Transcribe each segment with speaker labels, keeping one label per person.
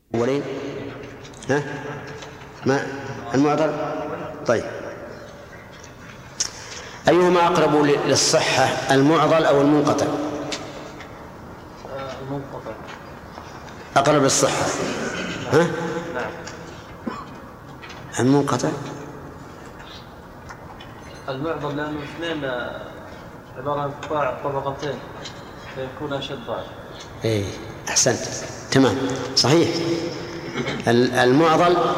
Speaker 1: أولين ها ما المعضل. طيب أيهما أقرب للصحة المعضل أو المنقطع؟
Speaker 2: المنقطع
Speaker 1: أقرب للصحة. ها؟
Speaker 2: نعم.
Speaker 1: المنقطع
Speaker 2: المعضل لأنه اثنين عبارة عن انقطاع طبقتين فيكون أشد ضعف.
Speaker 1: إيه أحسنت تمام صحيح. المعضل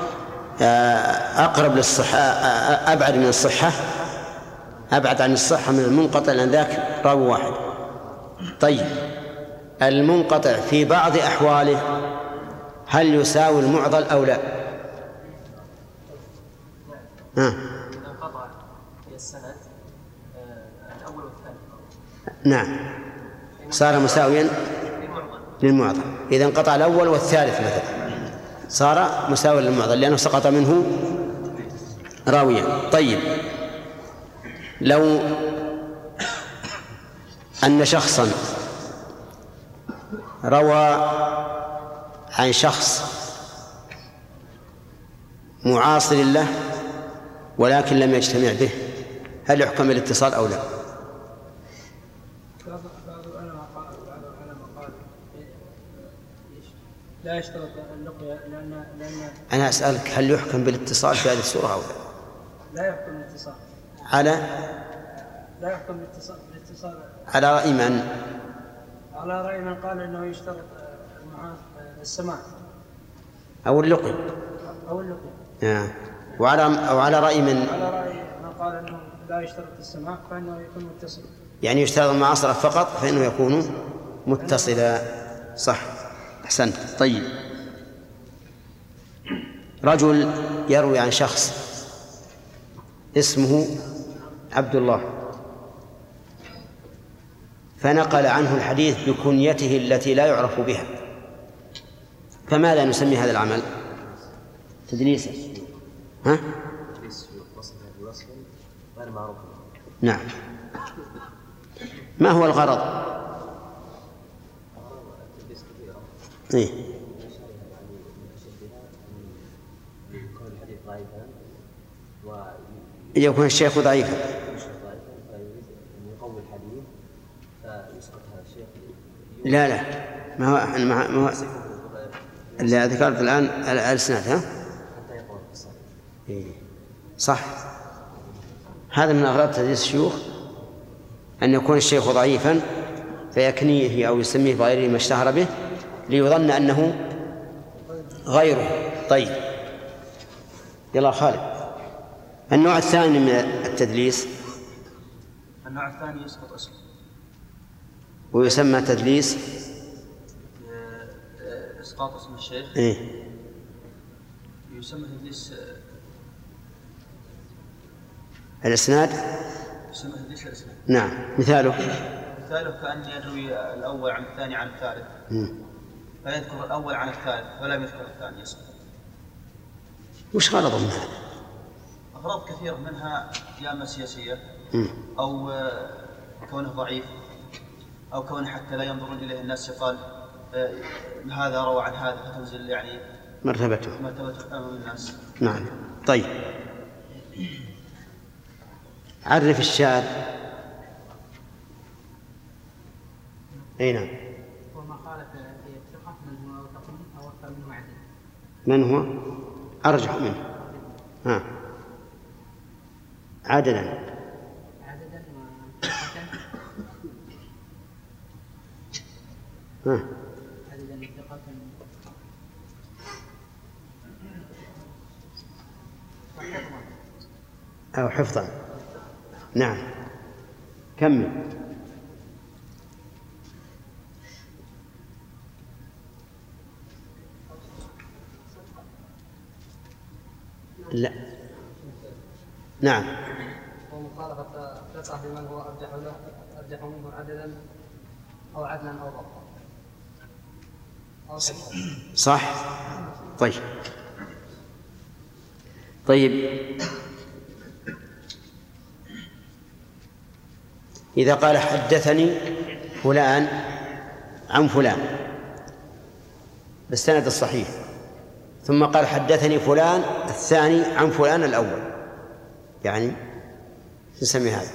Speaker 1: أقرب للصحة، أبعد من الصحة، أبعد عن الصحة من المنقطع لأن ذاك راوي واحد. طيب المنقطع في بعض أحواله هل يساوي المعضل أو لا؟
Speaker 2: انقطع في السند الأول والثاني.
Speaker 1: نعم صار مساويا للمعضل. إذا انقطع الأول والثالث مثلا صار مساويا للمعضل لأنه سقط منه راويا. طيب لو أن شخصا روى عن شخص معاصر له ولكن لم يجتمع به، هل يحكم بالاتصال أو لا؟
Speaker 3: بعض العلماء قال لا يشترط اللقيا لأن
Speaker 1: أنا أسألك هل يحكم بالاتصال في هذه السورة أو لا؟
Speaker 3: لا يحكم الاتصال. لا يحكم بالاتصال
Speaker 1: على رأي من؟
Speaker 3: على رأي من قال إنه يشترط السماع
Speaker 1: أو اللقي
Speaker 3: أو اللقيا.
Speaker 1: وعلى رأي من؟
Speaker 3: على رأي من قال إنه لا يشترط السماع فإنه يكون متصل.
Speaker 1: يعني يشترط المعاصرة فقط فإنه يكون متصلا. صح أحسنت. طيب رجل يروي عن شخص اسمه عبد الله فنقل عنه الحديث بكنيته التي لا يعرف بها، فماذا نسمي هذا العمل؟ تدليسا. ها؟ نعم. ما هو الغرض؟ إيه؟ يكون الشيخ ضعيفا لا ما هو اللي ذكرت الآن الأسناد. ها؟ إيه؟ صح. هذا من أغراض تدريس الشيوخ أن يكون الشيخ ضعيفا فيكنيه أو يسميه بغير ما اشتهر به ليظن أنه غيره. طيب يلا خالد. النوع الثاني من التدليس.
Speaker 2: النوع الثاني يسقط اسمه
Speaker 1: ويسمى تدليس
Speaker 2: إسقاط اسم الشيخ.
Speaker 1: إيه؟
Speaker 2: يسمى تدليس
Speaker 1: الإسناد.
Speaker 2: يسمى تدليس الإسناد.
Speaker 1: نعم. مثاله
Speaker 2: كأن يروي الأول عن الثاني عن الثالث فيذكر الأول عن الثالث ولم يذكر الثاني يسقط.
Speaker 1: وش غرض من هذا؟
Speaker 2: أغراض كثيرة منها يا إما سياسية أو كونه ضعيف أو كونه حتى لا ينظرون إليه الناس يقال هذا روى عن هذا فتنزل يعني مرتبته أمام الناس.
Speaker 1: نعم. طيب عرف الشاذ. أي نعم.
Speaker 3: وما خالف في الثقة من هو أوثق أو أكثر منه عدل.
Speaker 1: من هو أرجح منه؟ عددا وثقة.
Speaker 3: عددا ثقة
Speaker 1: أو حفظا. نعم كمل. لا نعم.
Speaker 3: ومخالفة ثقة بمن هو أرجح منه عددا أو عدلا أو ضبطا.
Speaker 1: صح. طيب إذا قال حدثني فلان عن فلان بالسند الصحيح، ثم قال حدثني فلان الثاني عن فلان الأول، يعني نسمي هذا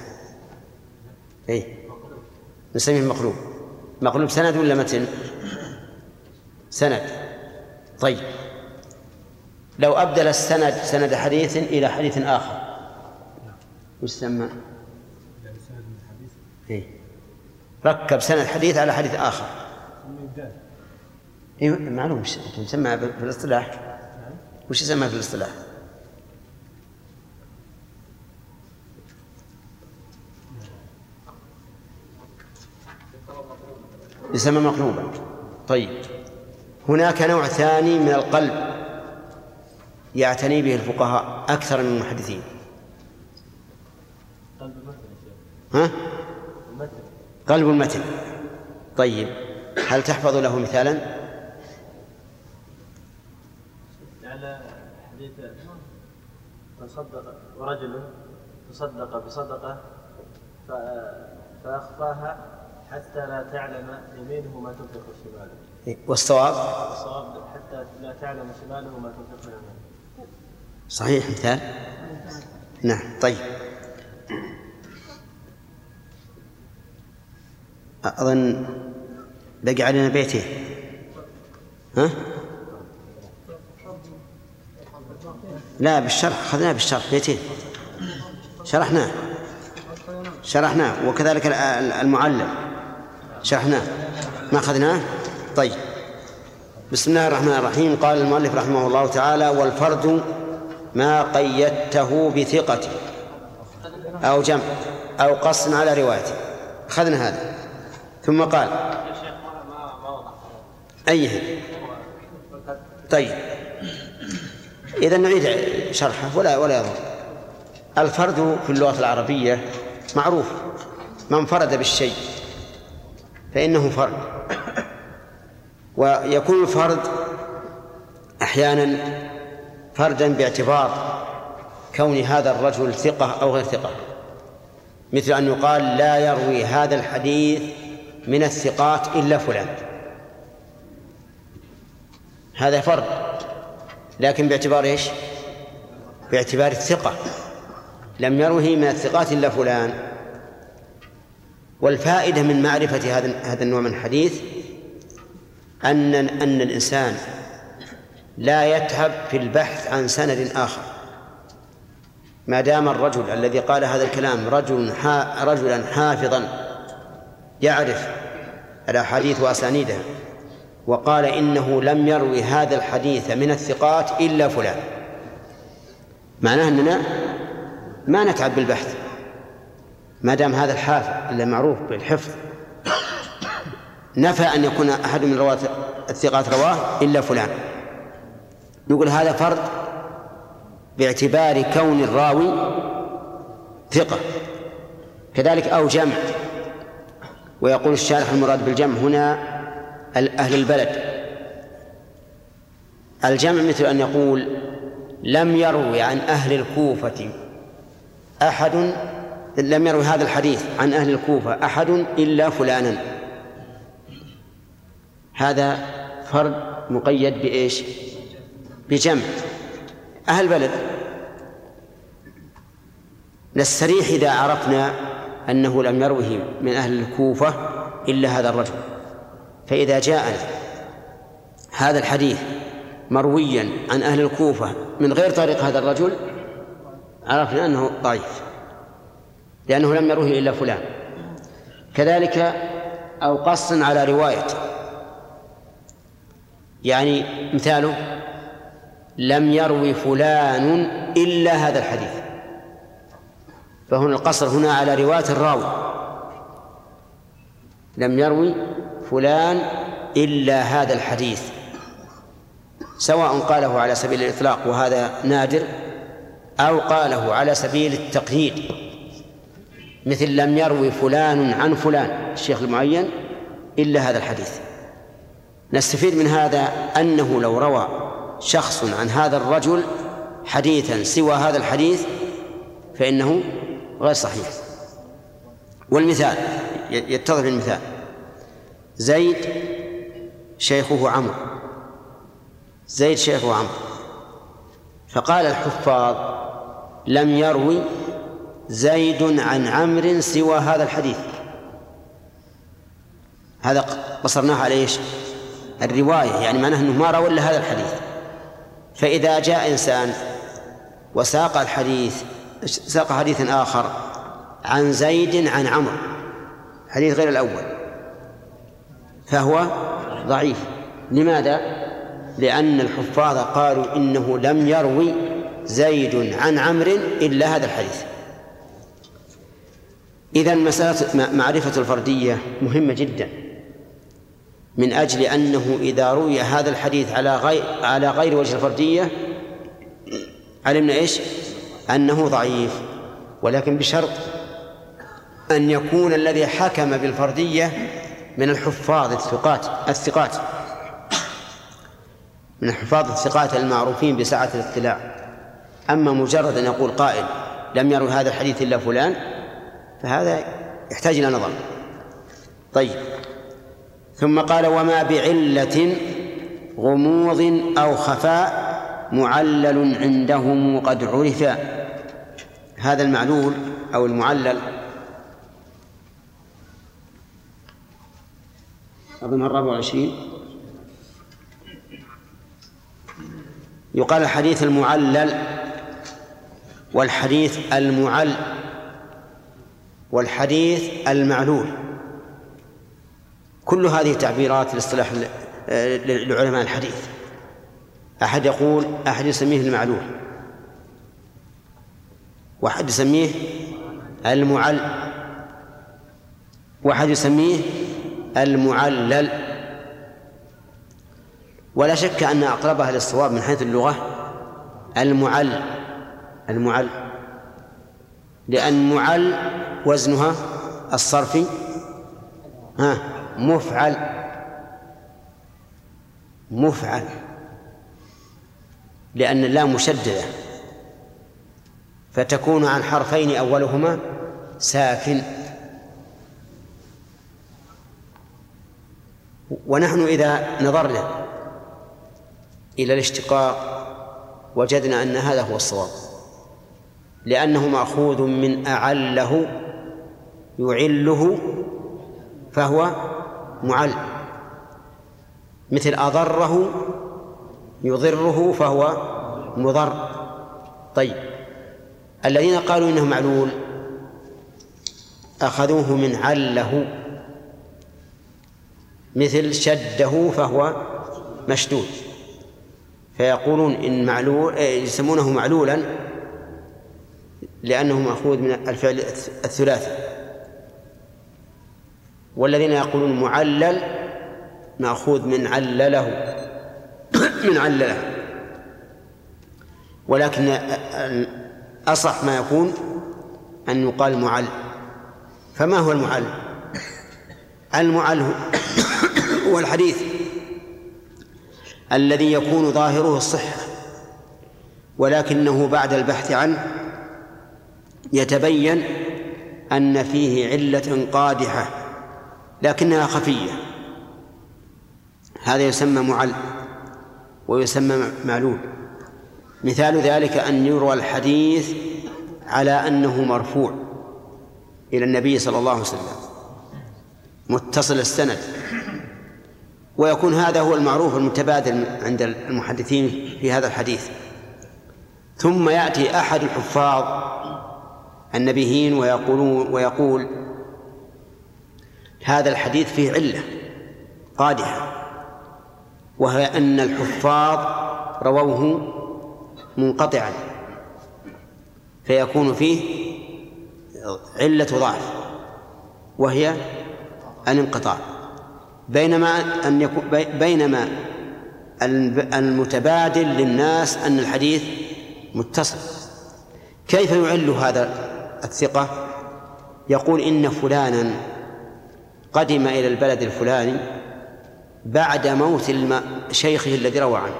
Speaker 1: نسميه مقلوب. مقلوب سند ولا متن؟ سند. طيب لو أبدل السند سند حديث إلى حديث آخر وش سمى؟ ركب سند حديث على حديث آخر. معلوم وش يسمى في الاصطلاح؟ وش يسمى في الاصطلاح؟ يسمى مقلوبا. طيب هناك نوع ثاني من القلب يعتني به الفقهاء أكثر من المحدثين. قلب المتن. طيب هل تحفظ له مثالا؟
Speaker 4: على حديث تصدق ورجل تصدق بصدقة فأخفاها حتى لا تعلم يمينه ما تنفق شماله.
Speaker 1: والصواب
Speaker 4: حتى لا تعلم شماله ما تنفق يمينه.
Speaker 1: صحيح مثال. نعم. طيب أظن بقي علينا بيتين. لا بالشرح أخذناه بالشرح بيتين شرحناه وكذلك المعلم شرحناه ما أخذناه. طيب بسم الله الرحمن الرحيم. قال المؤلف رحمه الله تعالى: والفرد ما قيدته بثقة أو جمع أو قص على روايته. أخذنا هذا. ثم قال أيه. طيب إذا نعيد شرحه ولا يضر. الفرد في اللغة العربية معروف، من فرد بالشيء فإنه فرد. ويكون الفرد أحيانا فردا باعتبار كون هذا الرجل ثقة أو غير ثقة، مثل أن يقال لا يروي هذا الحديث من الثقات إلا فلان، هذا فرد، لكن باعتبار إيش؟ باعتبار الثقة، لم يروه من الثقات إلا فلان. والفائدة من معرفة هذا النوع من الحديث أن الإنسان لا يتعب في البحث عن سند آخر، ما دام الرجل الذي قال هذا الكلام رجلا حافظا يعرف الأحاديث وأسانيدها، وقال إنه لم يروي هذا الحديث من الثقات إلا فلان، معناه أننا ما نتعب بالبحث ما دام هذا الحافظ اللي معروف بالحفظ نفى أن يكون أحد من رواة الثقات رواه إلا فلان. نقول هذا فرد باعتبار كون الراوي ثقة. كذلك أو جمع، ويقول الشارح المراد بالجمع هنا أهل البلد. الجمع مثل أن يقول لم يروي عن أهل الكوفة أحد، لم يروي هذا الحديث عن أهل الكوفة أحد إلا فلانا. هذا فرد مقيد بإيش؟ بجمع. أهل البلد نستريح إذا عرفنا أنه لم يروه من أهل الكوفة إلا هذا الرجل، فإذا جاءنا هذا الحديث مرويا عن أهل الكوفة من غير طريق هذا الرجل عرفنا أنه ضعيف لأنه لم يروه إلا فلان. كذلك أو قص على رواية، يعني مثاله لم يروي فلان إلا هذا الحديث، فهنا القصر هنا على رواية الراوي، لم يروي فلان إلا هذا الحديث، سواء قاله على سبيل الإطلاق وهذا نادر أو قاله على سبيل التقييد، مثل لم يروي فلان عن فلان الشيخ المعين إلا هذا الحديث. نستفيد من هذا أنه لو روى شخص عن هذا الرجل حديثا سوى هذا الحديث فإنه غير صحيح. والمثال يتضح المثال: زيد شيخه عمرو زيد شيخ وعمر. فقال الحفاظ لم يروي زيد عن عمرو سوى هذا الحديث. هذا قصرناه على ايش؟ الرواية، يعني معناه أنه ما روى إلا هذا الحديث. فإذا جاء إنسان وساق حديثا آخر عن زيد عن عمرو، حديث غير الأول، فهو ضعيف. لماذا؟ لأن الحفاظ قالوا إنه لم يروي زيد عن عمرو إلا هذا الحديث. إذن مسألة معرفة الفردية مهمة جدا، من أجل أنه إذا روي هذا الحديث على غير وجه الفردية علمنا إيش؟ أنه ضعيف، ولكن بشرط أن يكون الذي حكم بالفردية من الحفاظ الثقات من الحفاظ الثقات المعروفين بسعة الاطلاع. أما مجرد أن يقول قائل لم يروي هذا الحديث إلا فلان، فهذا يحتاج إلى نظر. طيب، ثم قال وما بعلة غموض أو خفاء معلل عندهم قد عرفا. هذا المعلول أو المعلل أظن 24. يقال الحديث المعلل والحديث المعل والحديث المعلول، كل هذه تعبيرات الاصطلاح لعلماء الحديث. أحد يسميه المعلول، واحد يسميه المعل، واحد يسميه المعلل. ولا شك أن أقربها للصواب من حيث اللغة المعل، لأن معل وزنها الصرفي مفعل، لأن اللام مشددة، فتكون عن حرفين أولهما ساكن. ونحن إذا نظرنا إلى الاشتقاق وجدنا أن هذا هو الصواب، لأنه مأخوذ من أعله يعله فهو معل، مثل أضره يضره فهو مضر. طيب، الذين قالوا إنه معلول أخذوه من عله، مثل شده فهو مشدود، فيقولون إن معلول يسمونه معلولا لأنه مأخوذ من الفعل الثلاثي. والذين يقولون معلل مأخوذ من علله ولكن أصح ما يكون أن يقال معل. فما هو المعل؟ المعل هو الحديث الذي يكون ظاهره الصحة، ولكنه بعد البحث عنه يتبين أن فيه علة قادحة لكنها خفية، هذا يسمى معل ويسمى معلول. مثال ذلك أن يروى الحديث على أنه مرفوع إلى النبي صلى الله عليه وسلم متصل السند، ويكون هذا هو المعروف المتبادل عند المحدثين في هذا الحديث. ثم يأتي أحد الحفاظ النبيين ويقول هذا الحديث فيه علة قادحة، وهي أن الحفاظ رووه منقطعا، فيكون فيه علة ضعف وهي الانقطاع، بينما المتبادل للناس أن الحديث متصل. كيف يعل هذا الثقة؟ يقول إن فلانا قدم إلى البلد الفلاني بعد موت شيخه الذي روى عنه،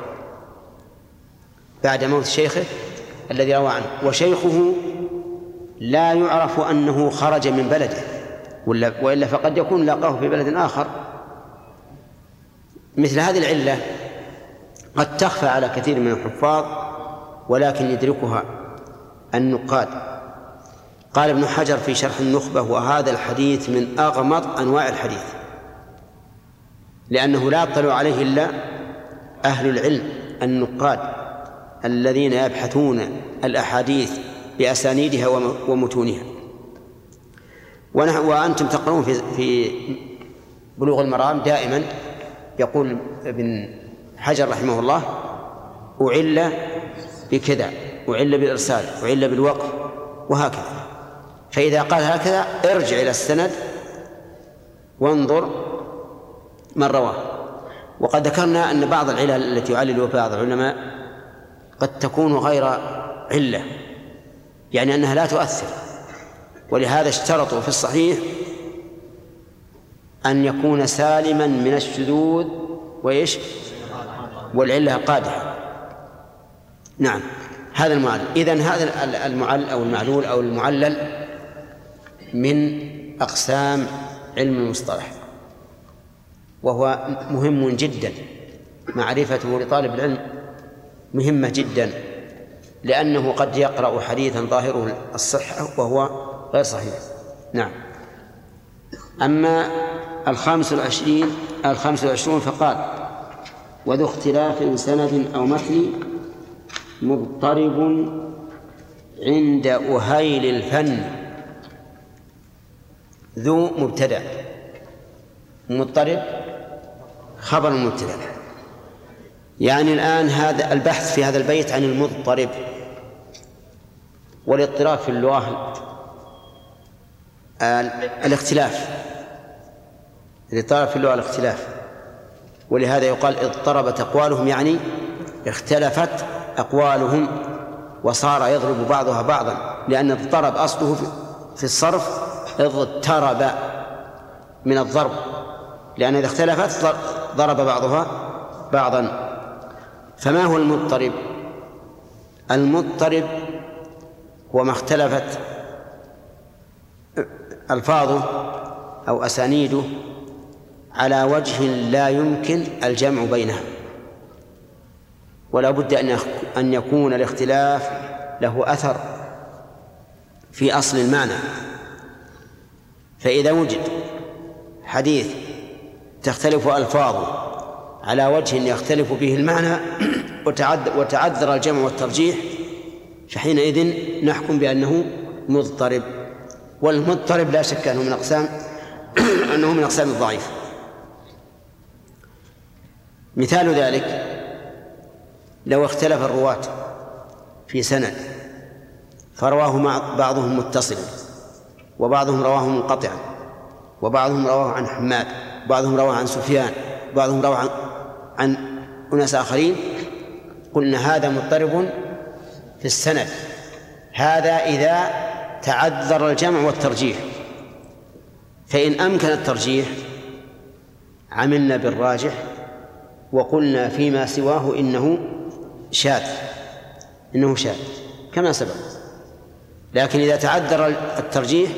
Speaker 1: وشيخه لا يعرف أنه خرج من بلده، وإلا فقد يكون لاقاه في بلد آخر. مثل هذه العلة قد تخفى على كثير من الحفاظ ولكن يدركها النقاد. قال ابن حجر في شرح النخبة: وهذا الحديث من أغمض أنواع الحديث، لأنه لا يطلع عليه إلا أهل العلم النقاد الذين يبحثون الأحاديث بأسانيدها ومتونها. وأنتم تقرؤون في بلوغ المرام دائما يقول ابن حجر رحمه الله: أعل بكذا، أعل بالإرسال، أعل بالوقف، وهكذا. فإذا قال هكذا ارجع إلى السند وانظر من رواه. وقد ذكرنا أن بعض العلل التي يعلل بعض العلماء قد تكون غير علة، يعني أنها لا تؤثر، ولهذا اشترطوا في الصحيح أن يكون سالما من الشذوذ والعلة قادحة. نعم، هذا المعلل. إذن هذا المعلل أو المعلول أو المعلل من أقسام علم المصطلح، وهو مهم جدا، معرفته لطالب العلم مهمة جدا، لأنه قد يقرأ حديثا ظاهره الصحة وهو غير صحيح. نعم. أما 25 فقال: وذو اختلاف سند أو متن مضطرب عند أهيل الفن. ذو مبتدأ، مضطرب خبر مبتدأ. يعني الآن هذا البحث في هذا البيت عن المضطرب، والاضطراب في اللغة الاختلاف، الاضطراب في اللغة الاختلاف، ولهذا يقال اضطربت أقوالهم، يعني اختلفت أقوالهم وصار يضرب بعضها بعضا، لأن اضطرب أصله في الصرف اضطرب من الضرب، لأن إذا اختلفت ضرب بعضها بعضا. فما هو المضطرب؟ المضطرب هو ما اختلفت ألفاظه أو أسانيده على وجه لا يمكن الجمع بينها، ولا بد أن يكون الاختلاف له أثر في أصل المعنى. فإذا وجد حديث تختلف ألفاظه على وجه يختلف به المعنى وتعذر الجمع والترجيح، فحينئذ نحكم بأنه مضطرب. والمضطرب لا شك أنه من أقسام الضعيف. مثال ذلك: لو اختلف الرواة في سند فرواه بعضهم متصلا، وبعضهم رواه منقطعا، وبعضهم رواه عن حماد، وبعضهم رواه عن سفيان، وبعضهم رواه عن أناس آخرين، قلنا هذا مضطرب في السند. هذا إذا تعذر الجمع والترجيح. فإن أمكن الترجيح عملنا بالراجح وقلنا فيما سواه إنه شاذ كما سبق. لكن إذا تعذر الترجيح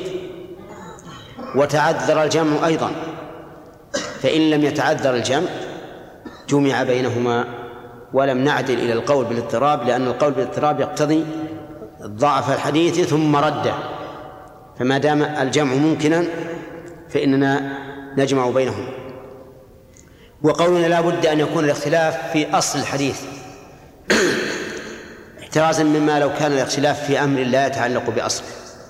Speaker 1: وتعذر الجمع أيضا، فإن لم يتعذر الجمع جمع بينهما ولم نعدل إلى القول بالاضطراب، لأن القول بالاضطراب يقتضي ضعف الحديث ثم رده، فما دام الجمع ممكنا فإننا نجمع بينهم. وقولنا لا بد أن يكون الاختلاف في أصل الحديث احترازا مما لو كان الاختلاف في أمر لا يتعلق بأصله،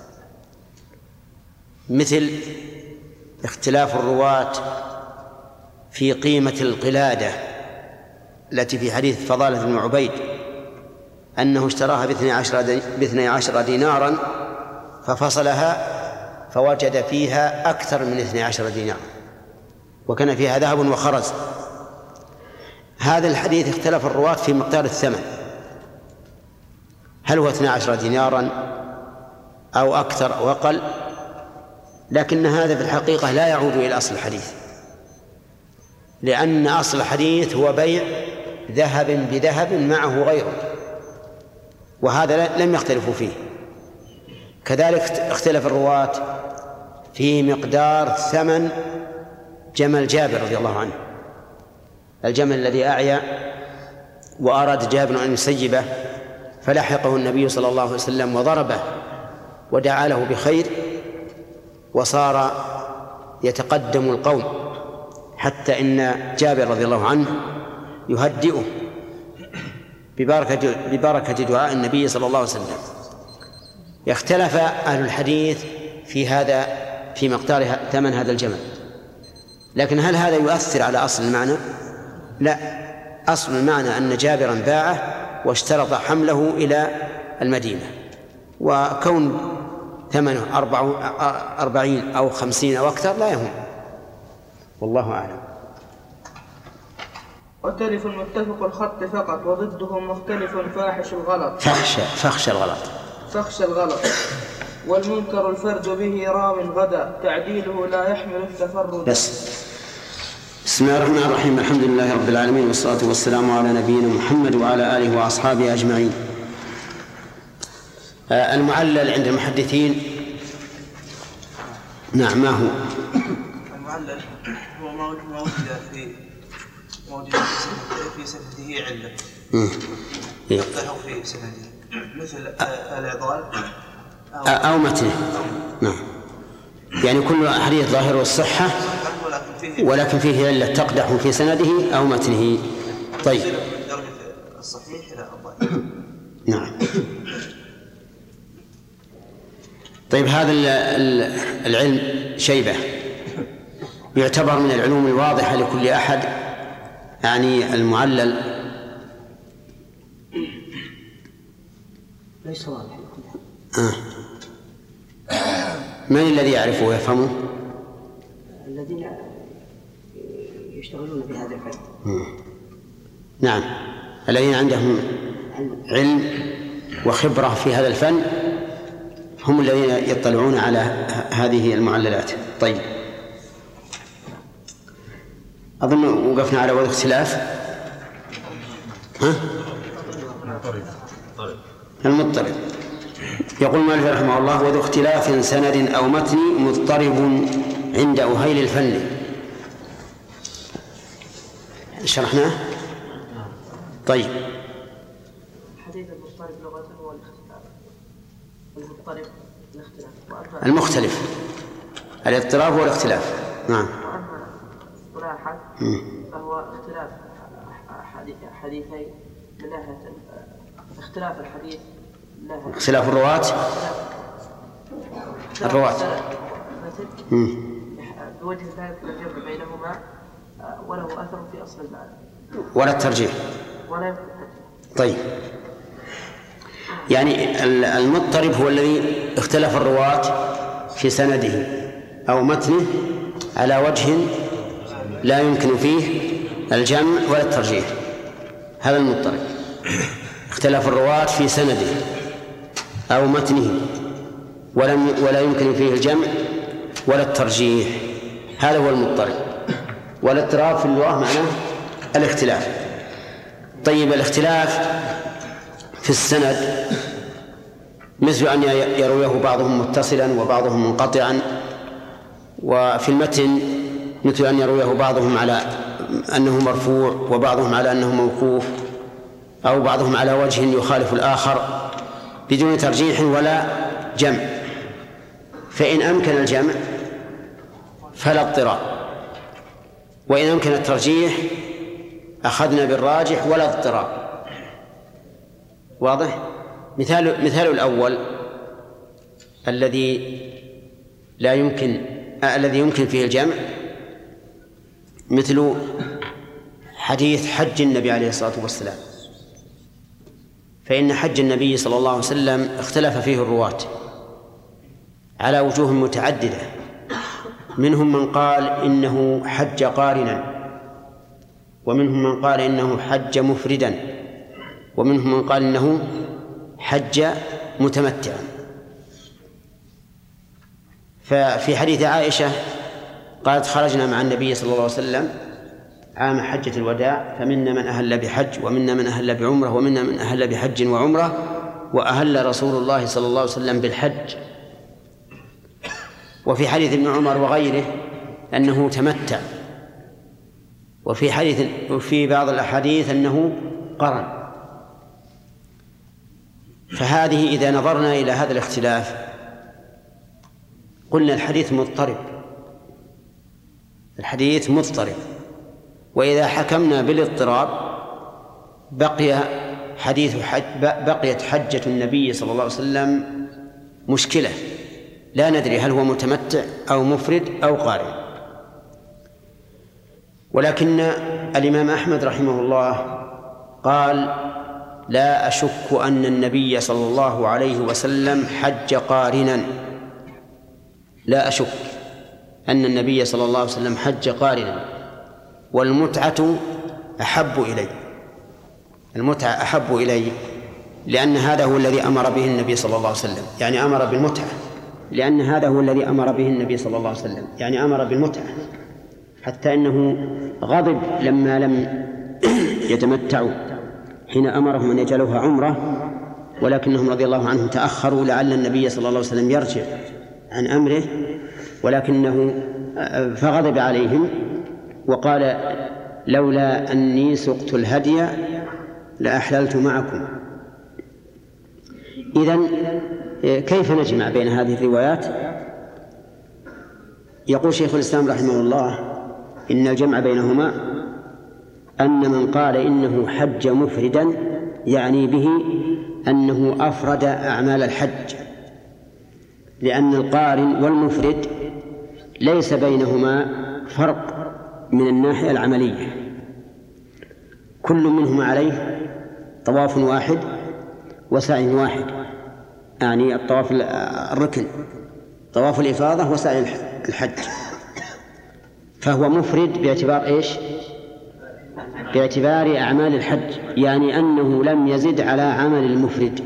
Speaker 1: مثل اختلاف الرواة في قيمة القلادة التي في حديث فضالة بن عبيد أنه اشتراها ب12 دينارا ففصلها فوجد فيها أكثر من 12 دينار وكان فيها ذهب وخرز. هذا الحديث اختلف الرواة في مقدار الثمن، هل هو 12 دينارا أو أكثر أو أقل، لكن هذا في الحقيقة لا يعود إلى أصل الحديث، لأن أصل الحديث هو بيع ذهب بذهب معه غيره، وهذا لم يختلفوا فيه. كذلك اختلف الرواة في مقدار ثمن جمل جابر رضي الله عنه، الجمل الذي أعيا وأراد جابر أن يسيبه فلحقه النبي صلى الله عليه وسلم وضربه ودعا له بخير، وصار يتقدم القوم حتى إن جابر رضي الله عنه يهدئه ببركة دعاء النبي صلى الله عليه وسلم. اختلف أهل الحديث في مقدار ثمن هذا الجمل، لكن هل هذا يؤثر على أصل المعنى؟ لا، أصل المعنى أن جابرا باعه واشترط حمله إلى المدينة، وكون ثمنه 40 أو 50 أو أكثر لا يهم، والله أعلم.
Speaker 5: وتلف متفق الخط فقط، وضده مختلف فاحش الغلط. فخش الغلط. والمنكر الفرد به راو غدا، تعديله لا يحمل التفرد.
Speaker 1: بسم الله الرحمن الرحيم، الحمد لله رب العالمين، والصلاة والسلام على نبينا محمد وعلى آله وأصحابه أجمعين. المعلل عند المحدثين نعم، ما هو؟
Speaker 6: المعلل هو ما وجد في سنده علة يقتله في سنده، مثل الإعضال
Speaker 1: أو متنه. نعم، يعني كل حديث ظاهره الصحة ولكن فيه علة تقدح في سنده أو متنه. طيب،
Speaker 6: درجة الصحيح إلى الضعيف.
Speaker 1: نعم. طيب، هذا العلم شيبة يعتبر من العلوم الواضحة لكل أحد، يعني المعلل
Speaker 3: ليس واضح.
Speaker 1: من الذي يعرفه ويفهمه؟
Speaker 3: الذين يشتغلون بهذا الفن.
Speaker 1: نعم، الذين عندهم علم وخبرة في هذا الفن هم الذين يطلعون على هذه المعللات. طيب، أظن وقفنا على وجه اختلاف المضطرب. يقول مالك رحمه الله: وذو اختلاف سند أو متن مضطرب عند أهيل الفن. شرحناه. طيب،
Speaker 3: حديث المضطرب لغة هو الاختلاف، المضطرب الاختلاف،
Speaker 1: المختلف الاضطراب والاختلاف. نعم.
Speaker 3: وأما اصطلاحا فهو اختلاف حديثين من ناحية اختلاف الحديث،
Speaker 1: اختلاف الرواة
Speaker 3: بوجه ذلك الجمع بينهما وله أثر في أصل المعنى
Speaker 1: ولا الترجيح. طيب، يعني المضطرب هو الذي اختلف الرواة في سنده أو متنه على وجه لا يمكن فيه الجمع ولا الترجيح، هذا المضطرب. اختلف الرواة في سنده أو متنه ولا يمكن فيه الجمع ولا الترجيح، هذا هو المضطرب. والاضطراب في اللغة معناه الاختلاف. طيب، الاختلاف في السند مثل أن يرويه بعضهم متصلا وبعضهم منقطعا، وفي المتن مثل أن يرويه بعضهم على أنه مرفوع وبعضهم على أنه موقوف، أو بعضهم على وجه يخالف الآخر بدون ترجيح ولا جمع. فإن أمكن الجمع فلا اضطراب، وإن أمكن الترجيح أخذنا بالراجح ولا اضطراب. واضح؟ مثال الأول الذي يمكن فيه الجمع مثل حديث حج النبي عليه الصلاة والسلام، فإن حج النبي صلى الله عليه وسلم اختلف فيه الرواة على وجوه متعددة، منهم من قال إنه حج قارنا، ومنهم من قال إنه حج مفردا، ومنهم من قال إنه حج متمتعا. ففي حديث عائشة قالت: خرجنا مع النبي صلى الله عليه وسلم عام حجة الوداع، فمنا من أهل بحج ومنا من أهل بعمرة ومنا من أهل بحج وعمرة، وأهل رسول الله صلى الله عليه وسلم بالحج. وفي حديث ابن عمر وغيره أنه تمتع، وفي بعض الأحاديث أنه قرن. فهذه إذا نظرنا إلى هذا الاختلاف قلنا الحديث مضطرب. وإذا حكمنا بالاضطراب بقيت حجة النبي صلى الله عليه وسلم مشكلة، لا ندري هل هو متمتع أو مفرد أو قارن. ولكن الإمام أحمد رحمه الله قال: لا أشك أن النبي صلى الله عليه وسلم حج قارنا، لا أشك أن النبي صلى الله عليه وسلم حج قارنا، والمتعة أحب إلي، لأن هذا هو الذي أمر به النبي صلى الله عليه وسلم، يعني أمر بالمتعة، لأن هذا هو الذي أمر به النبي صلى الله عليه وسلم، يعني أمر بالمتعة، حتى إنه غضب لما لم يتمتعوا حين أمرهم أن يجعلوها عمرة، ولكنهم رضي الله عنهم تأخروا لعل النبي صلى الله عليه وسلم يرجع عن أمره، ولكنه فغضب عليهم وقال: لولا أني سقت الهدي لأحللت معكم. إذن كيف نجمع بين هذه الروايات؟ يقول شيخ الإسلام رحمه الله: إن الجمع بينهما أن من قال إنه حج مفردا يعني به أنه أفرد أعمال الحج، لأن القارن والمفرد ليس بينهما فرق من الناحية العملية، كل منهما عليه طواف واحد وسعي واحد، يعني الطواف الركن، طواف الإفاضة وسعي الحج، فهو مفرد باعتبار إيش؟ باعتبار أعمال الحج، يعني أنه لم يزد على عمل المفرد.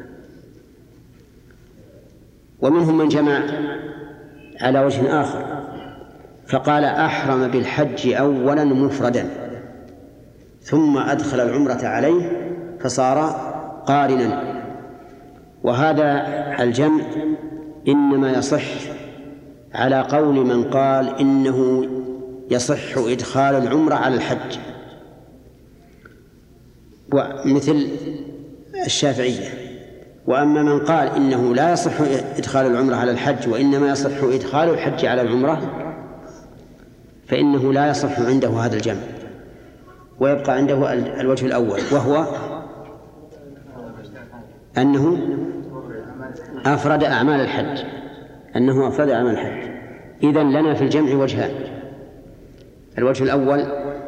Speaker 1: ومنهم من جمع على وجه آخر فقال: أحرم بالحج أولا مفردا ثم أدخل العمرة عليه فصار قارنا. وهذا الجمع إنما يصح على قول من قال إنه يصح إدخال العمرة على الحج، ومثل الشافعية. وأما من قال إنه لا يصح إدخال العمرة على الحج وإنما يصح إدخال الحج على العمرة فإنه لا يصح عنده هذا الجمع، ويبقى عنده الوجه الأول، وهو أنه أفرد أعمال الحج، إذن لنا في الجمع وجهان: الوجه الأول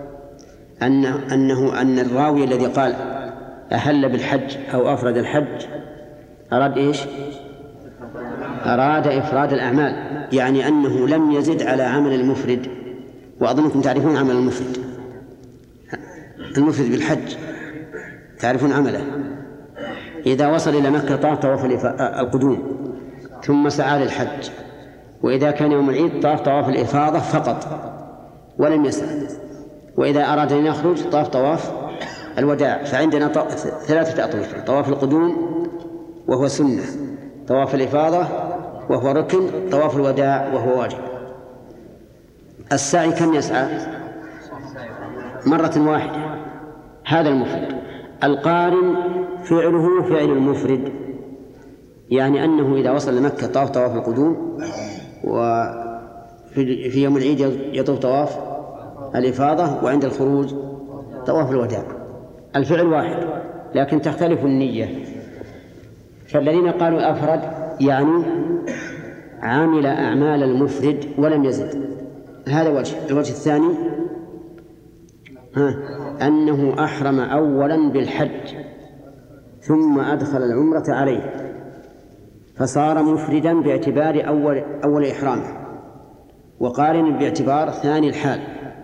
Speaker 1: أن الراوي الذي قال أهل بالحج أو أفرد الحج أراد إيش؟ أراد إفراد الأعمال، يعني أنه لم يزد على عمل المفرد. وأظنكم تعرفون عمل المفرد بالحج، تعرفون عمله: إذا وصل إلى مكة طاف القدوم ثم سعى للحج، وإذا كان يوم العيد طاف الإفاضة فقط ولم يسعى، وإذا أراد أن يخرج طواف الوداع. فعندنا 3 أطوفة: طواف القدوم وهو سنة، طواف الإفاضة وهو ركن، طواف الوداع وهو واجب. السعي كم يسعى؟ مرة واحدة، هذا المفرد. القارن فعله فعل المفرد، يعني أنه إذا وصل لمكة طواف القدوم، وفي يوم العيد يطوف طواف الإفاضة، وعند الخروج طواف الوداع. الفعل واحد لكن تختلف النية. فالذين قالوا أفرد يعني عامل أعمال المفرد ولم يزد، هذا وجه. الوجه الثاني أنه أحرم أولا بالحج ثم أدخل العمرة عليه فصار مفردا باعتبار أول إحرامه، وقارن باعتبار ثاني الحال.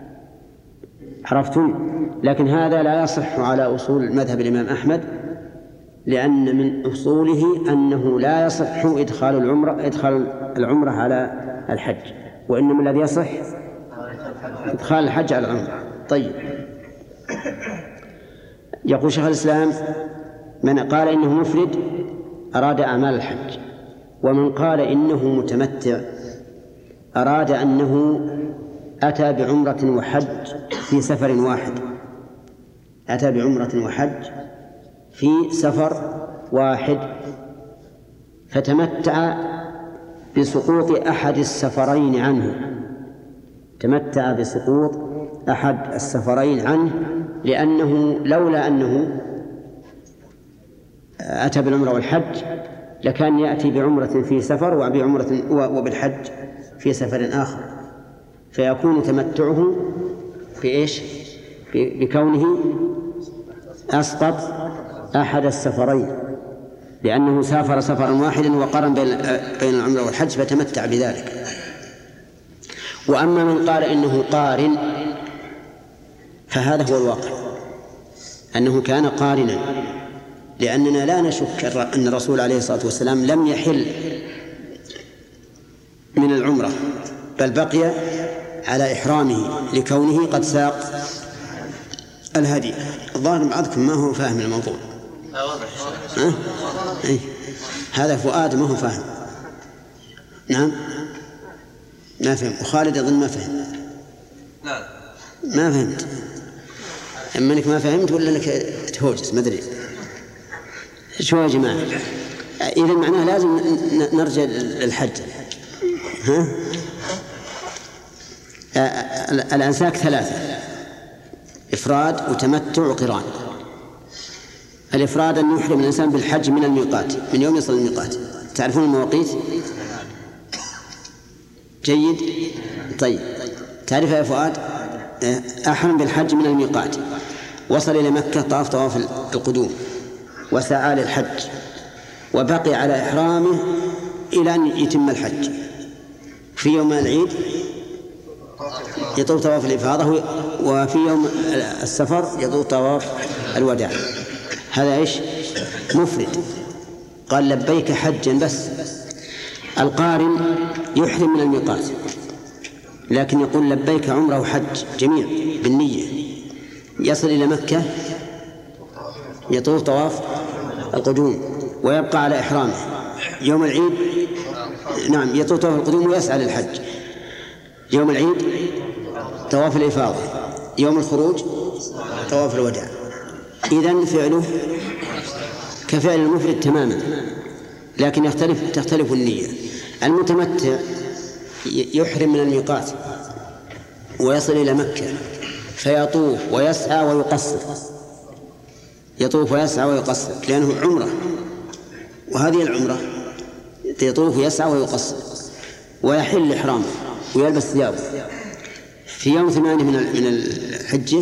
Speaker 1: عرفتم؟ لكن هذا لا يصح على أصول مذهب الإمام أحمد، لأن من أصوله أنه لا يصح إدخال العمرة على الحج، وإنما الذي يصح إدخال الحج على العمرة. طيب، يقول شيخ الإسلام: من قال إنه مفرد أراد أعمال الحج، ومن قال إنه متمتع أراد أنه أتى بعمرة وحج في سفر واحد، أتى بعمرة وحج في سفر واحد فتمتع بسقوط أحد السفرين عنه، تمتع بسقوط أحد السفرين عنه، لأنه لولا أنه أتى بالعمرة والحج لكان يأتي بعمرة في سفر وبالحج في سفر آخر، فيكون تمتعه بإيش؟ بكونه أسقط أحد السفرين، لأنه سافر سفرا واحدا وقرن بين العمرة والحج فتمتع بذلك. وأما من قال إنه قارن فهذا هو الواقع، أنه كان قارنا، لأننا لا نشك أن الرسول عليه الصلاة والسلام لم يحل من العمرة بل بقي على إحرامه لكونه قد ساق الهدي. الظاهر بعضكم ما هو فاهم الموضوع. هذا فؤاد ما هو فاهم. نعم ما فهم، وخالد أظن ما فهم. ما فهمت. أما أنك ما فهمت ولا لك تهوجس ما أدري شو يا جماعة. إذا معناه لازم نرجع للحج. الأنساك ثلاثة: إفراد وتمتع وقران. الإفراد أن يحرم الإنسان بالحج من الميقات، من يوم يصل الميقات. تعرفون المواقيت؟ جيد. طيب تعرف يا فؤاد؟ أحرم بالحج من الميقات، وصل إلى مكة طواف القدوم وسعى للحج وبقي على إحرامه إلى أن يتم الحج. في يوم العيد يطوف طواف الإفاضة، وفي يوم السفر يطوف طواف الوداع. هذا إيش؟ مفرد. قال لبيك حجا بس. القارن يحرم من الميقات لكن يقول لبيك عمره وحج جميع بالنية، يصل إلى مكة يطوف طواف القدوم ويبقى على إحرامه. يوم العيد نعم يطوف طواف القدوم ويسعى للحج. يوم العيد طواف الإفاضة، يوم الخروج طواف الوداع. إذن فعله كفعل المفرد تماما، لكن تختلف النية. المتمتع يحرم من الميقات ويصل إلى مكة فيطوف ويسعى ويقصر، يطوف ويسعى ويقصر لأنه عمرة، وهذه العمرة يطوف ويسعى ويقصر ويحل إحرامه ويلبس ثيابه. في يوم 8 من الحجة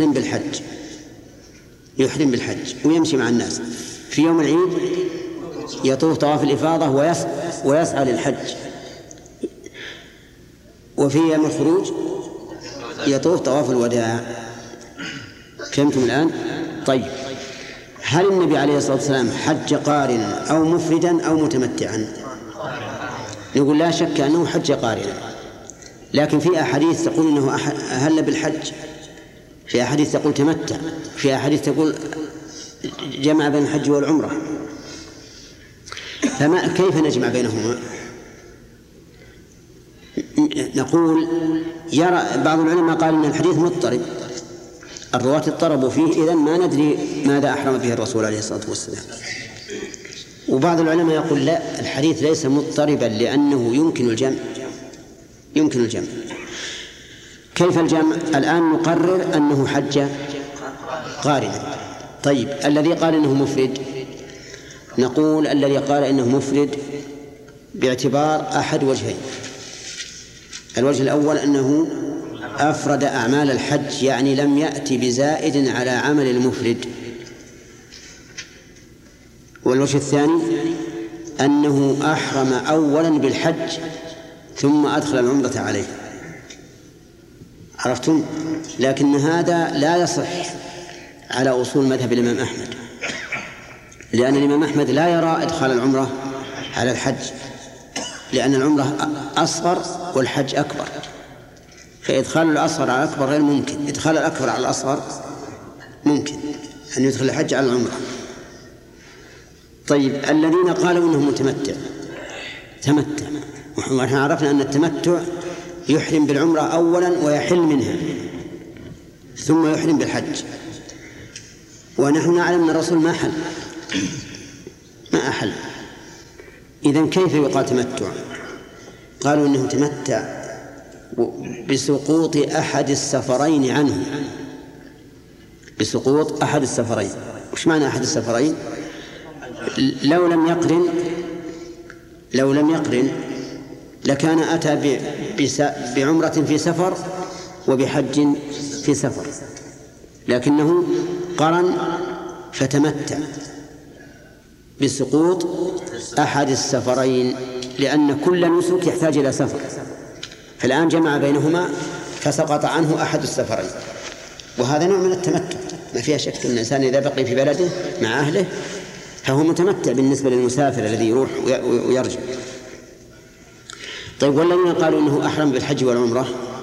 Speaker 1: يحرم بالحج ويمشي مع الناس. في يوم العيد يطوف طواف الإفاضة ويسعى للحج. وفي يوم الخروج يطوف طواف الوداع. فهمتم الآن؟ طيب هل النبي عليه الصلاة والسلام حج قارنا أو مفردا أو متمتعا؟ نقول لا شك أنه حج قارنا، لكن في أحاديث تقول أنه أهل بالحج، في أحاديث تقول تمتع، في أحاديث تقول جمع بين الحج والعمرة. كيف نجمع بينهما؟ نقول يرى بعض العلماء قال إن الحديث مضطرب، الرواة اضطربوا فيه، إذن ما ندري ماذا أحرم به الرسول عليه الصلاة والسلام. وبعض العلماء يقول لا، الحديث ليس مضطربا لأنه يمكن الجمع. كيف الجمع؟ الآن نقرر أنه حج قارنا. طيب الذي قال إنه مفرد، نقول الذي قال إنه مفرد باعتبار أحد وجهين. الوجه الأول أنه أفرد أعمال الحج، يعني لم يأتي بزائد على عمل المفرد. والوجه الثاني أنه أحرم أولا بالحج ثم أدخل العمرة عليه. عرفتم؟ لكن هذا لا يصح على أصول مذهب الإمام أحمد، لأن الإمام أحمد لا يرى إدخال العمرة على الحج، لأن العمرة أصغر والحج أكبر، فإدخال الأصغر على الأكبر غير ممكن. إدخال الأكبر على الأصغر ممكن، أن يدخل الحج على العمرة. طيب الذين قالوا إنه تمتع، ونحن عرفنا أن التمتع يحرم بالعمرة أولا ويحل منها ثم يحرم بالحج. ونحن نعلم أن الرسول ما أحل. إذن كيف يقال تمتع؟ قالوا إنه تمتع بسقوط أحد السفرين عنه، بسقوط أحد السفرين. وش معنى أحد السفرين؟ لو لم يقرن لكان أتى بعمرة في سفر وبحج في سفر، لكنه قرن فتمتع بسقوط أحد السفرين، لأن كل نسك يحتاج إلى سفر، فالآن جمع بينهما فسقط عنه أحد السفرين، وهذا نوع من التمتع ما فيها شك. أن الإنسان إذا بقي في بلده مع أهله فهو متمتع بالنسبة للمسافر الذي يروح ويرجع. طيب والذين قالوا إنه أحرم بالحج والعمرة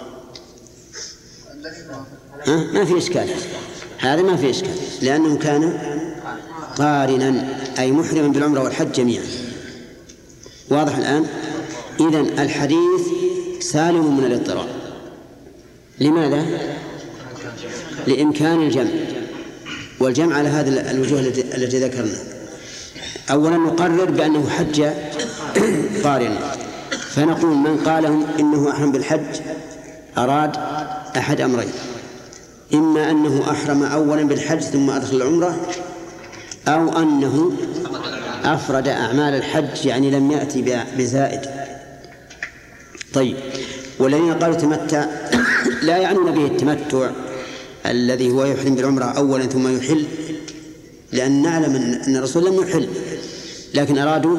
Speaker 1: ما في إشكال، هذا ما في إشكال، لأنه كان قارنا أي محرما بالعمرة والحج جميعا. واضح الآن؟ إذن الحديث سالم من الاضطراب. لماذا؟ لإمكان الجمع، والجمع على هذه الوجوه التي ذكرنا. أولا نقرر بأنه حج قارنا، فنقول من قال إنه أحرم بالحج أراد أحد أمرين: إما أنه أحرم أولا بالحج ثم أدخل العمرة، أو أنه أفرد أعمال الحج يعني لم يأتي بزائد. طيب، والذين قالوا تمتع لا يعنون به التمتع الذي هو يحرم بالعمرة أولا ثم يحل، لأن نعلم أن الرسول لم يحل، لكن أرادوا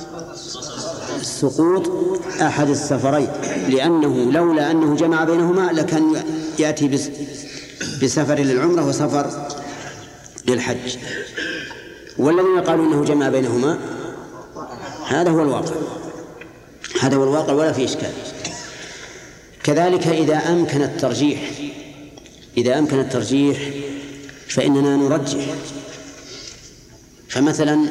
Speaker 1: سقوط أحد السفرين، لأنه لولا أنه جمع بينهما لكان يأتي بسفر للعمرة وسفر للحج. والذين قالوا إنه جمع بينهما هذا هو الواقع ولا في إشكال. كذلك إذا أمكن الترجيح فإننا نرجح. فمثلا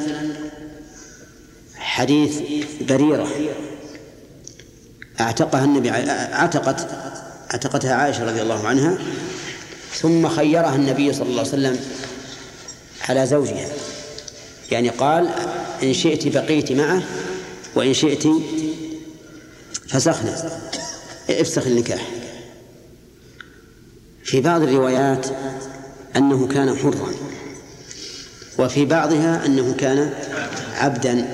Speaker 1: حديث بريرة اعتقتها عائشة رضي الله عنها، ثم خيرها النبي صلى الله عليه وسلم على زوجها، يعني قال إن شئت بقيت معه وإن شئت فسخنا، افسخ النكاح. في بعض الروايات أنه كان حرا، وفي بعضها أنه كان عبدا.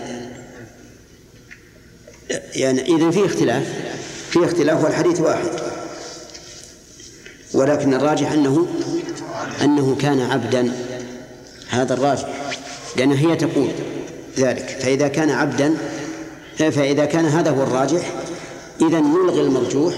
Speaker 1: يعني إذن في اختلاف والحديث واحد، ولكن الراجح أنه كان عبدا، هذا الراجح، لأن هي تقول ذلك. فإذا كان عبدا، فإذا كان هذا هو الراجح، إذن نلغي المرجوح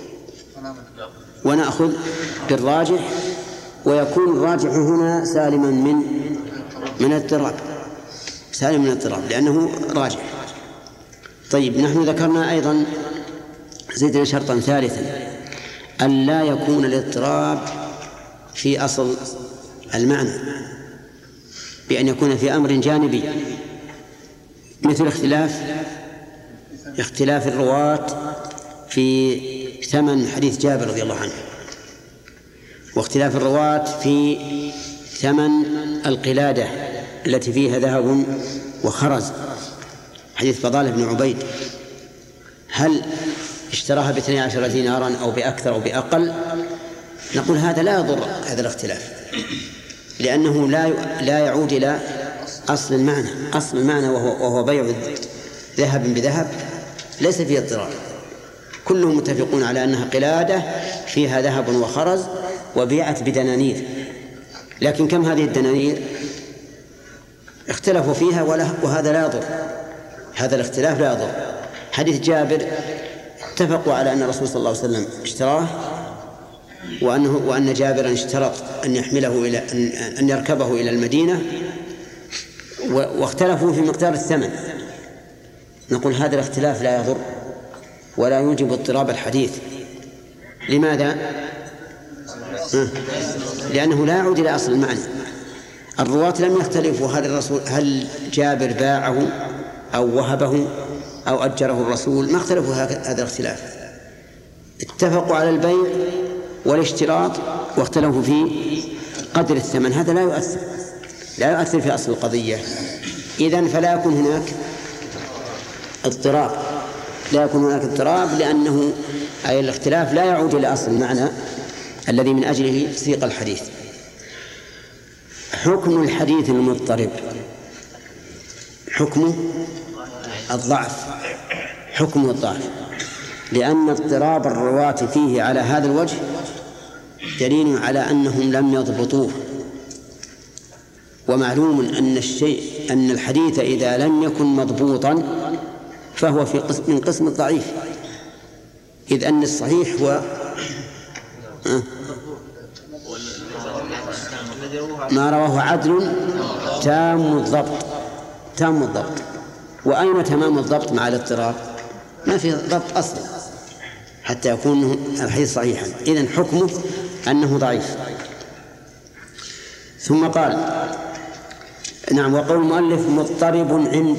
Speaker 1: ونأخذ بالراجح، ويكون الراجح هنا سالما من الاضطراب لأنه راجح. طيب، نحن ذكرنا أيضا زدنا شرطا ثالثا: أن لا يكون الاضطراب في أصل المعنى، بأن يكون في أمر جانبي، مثل اختلاف الرواة في ثمن حديث جابر رضي الله عنه، واختلاف الرواة في ثمن القلادة التي فيها ذهب وخرز، حديث فضالة بن عبيد، هل اشتراها ب12 دينارا أو بأكثر أو بأقل؟ نقول هذا لا يضر هذا الاختلاف، لأنه لا يعود إلى أصل المعنى وهو بيع ذهب بذهب، ليس فيه اضطرار. كلهم متفقون على أنها قلادة فيها ذهب وخرز وبيعت بدنانير، لكن كم هذه الدنانير؟ اختلفوا فيها، وهذا لا يضر، هذا الاختلاف لا يضر. حديث جابر اتفقوا على أن الرسول صلى الله عليه وسلم اشتراه، وأن جابرا اشترط أن يحمله أن يركبه إلى المدينة، واختلفوا في مقدار الثمن. نقول هذا الاختلاف لا يضر ولا يوجب اضطراب الحديث. لماذا؟ لأنه لا يعود إلى أصل المعنى. الرواة لم يختلفوا هل جابر باعه أو وهبه أو أجره الرسول، ما اختلفوا هذا الاختلاف، اتفقوا على البيع والاشتراط واختلفوا في قدر الثمن هذا لا يؤثر في أصل القضية. إذن فلا يكون هناك اضطراب، لأنه أي الاختلاف لا يعود إلى أصل المعنى الذي من أجله سيق الحديث. حكم الحديث المضطرب حكمه الضعف، لأن اضطراب الرواة فيه على هذا الوجه دليل على أنهم لم يضبطوه. ومعلوم أن الحديث إذا لم يكن مضبوطا فهو من قسم الضعيف، إذ أن الصحيح هو ما رواه عدل تام الضبط. وأين تمام الضبط مع الاضطراب؟ ما في ضبط أصلا حتى يكون الحديث صحيحا. إذن حكمه أنه ضعيف. ثم قال نعم، وقول المؤلف مضطرب عند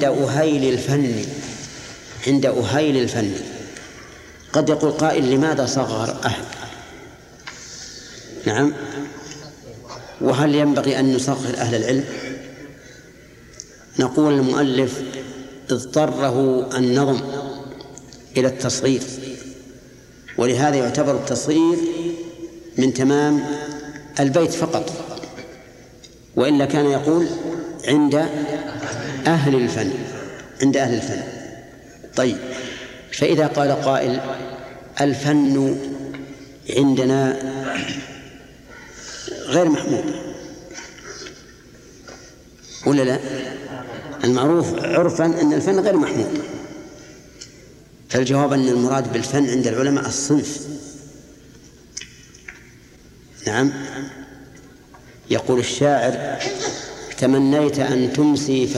Speaker 1: أهيل الفن. قد يقول قائل لماذا صغر أهل؟ نعم، وهل ينبغي أن نصغر أهل العلم؟ نقول المؤلف اضطره النظم إلى التصغير، ولهذا يعتبر التصغير من تمام البيت فقط، وإلا كان يقول عند أهل الفن. طيب، فإذا قال قائل الفن عندنا غير محمود ولا لا؟ المعروف عرفا أن الفن غير محمود، فالجواب أن المراد بالفن عند العلماء الصنف. نعم، يقول الشاعر تمنيت أن تمسي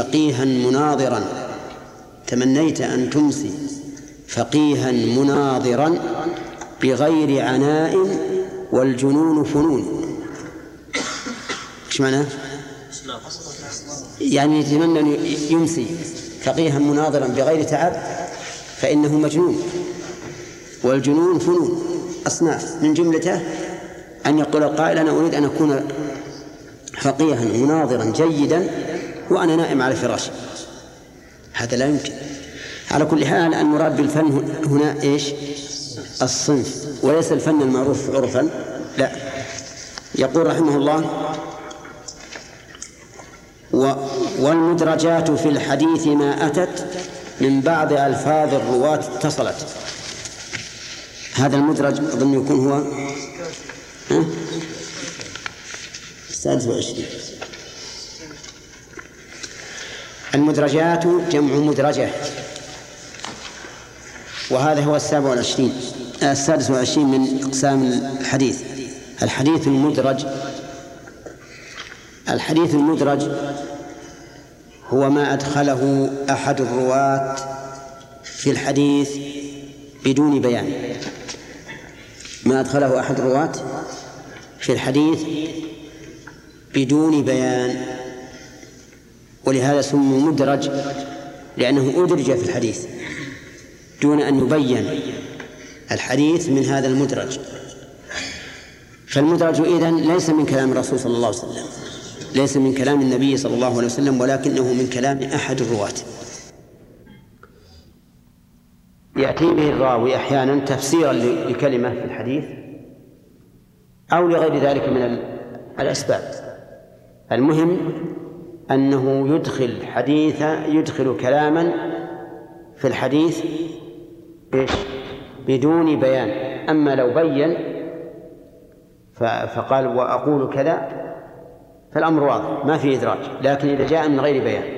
Speaker 1: فقيها مناظرا بغير عناء والجنون فنون. إيش معناه؟ يعني يتمنى أن يمسي فقيها مناظرا بغير تعب فإنه مجنون، والجنون فنون أصناف، من جملته أن يقول القائل أنا أريد أن أكون فقيها مناظرا جيدا وأنا نائم على فراشي. هذا لا يمكن. على كل حال المراد بالفن هنا إيش؟ الصنف، وليس الفن المعروف عرفا، لا. يقول رحمه الله والمدرجات في الحديث ما أتت من بعض ألفاظ الرواة اتصلت. هذا المدرج أظن يكون هو 26. المدرجات جمع مدرجة، وهذا هو 26 من أقسام الحديث. الحديث المدرج هو ما أدخله أحد الرواة في الحديث بدون بيان. ولهذا سمي مدرج، لأنه أدرج في الحديث دون أن يبين الحديث من هذا المدرج. فالمدرج إذن ليس من كلام الرسول صلى الله عليه وسلم، ليس من كلام النبي صلى الله عليه وسلم، ولكنه من كلام أحد الرواة. يأتي به الراوي أحيانا تفسيرا لكلمة في الحديث أو لغير ذلك من الأسباب. المهم أنه يدخل كلاما في الحديث بدون بيان. أما لو بين فقال وأقول كذا فالأمر واضح ما في إدراج، لكن إذا جاء من غير بيان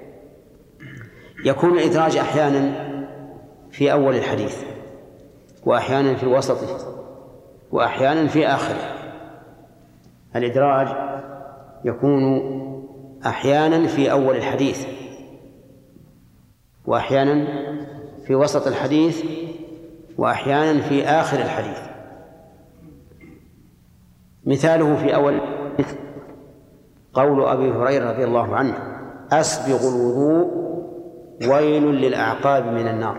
Speaker 1: يكون الإدراج أحيانا في أول الحديث، وأحيانا في وسطه، وأحيانا في آخره. الإدراج يكون أحيانا في أول الحديث، وأحيانا في وسط الحديث، وأحيانا في آخر الحديث. مثاله في أول قول أبي هريرة رضي الله عنه أسبغ الوضوء ويل للأعقاب من النار.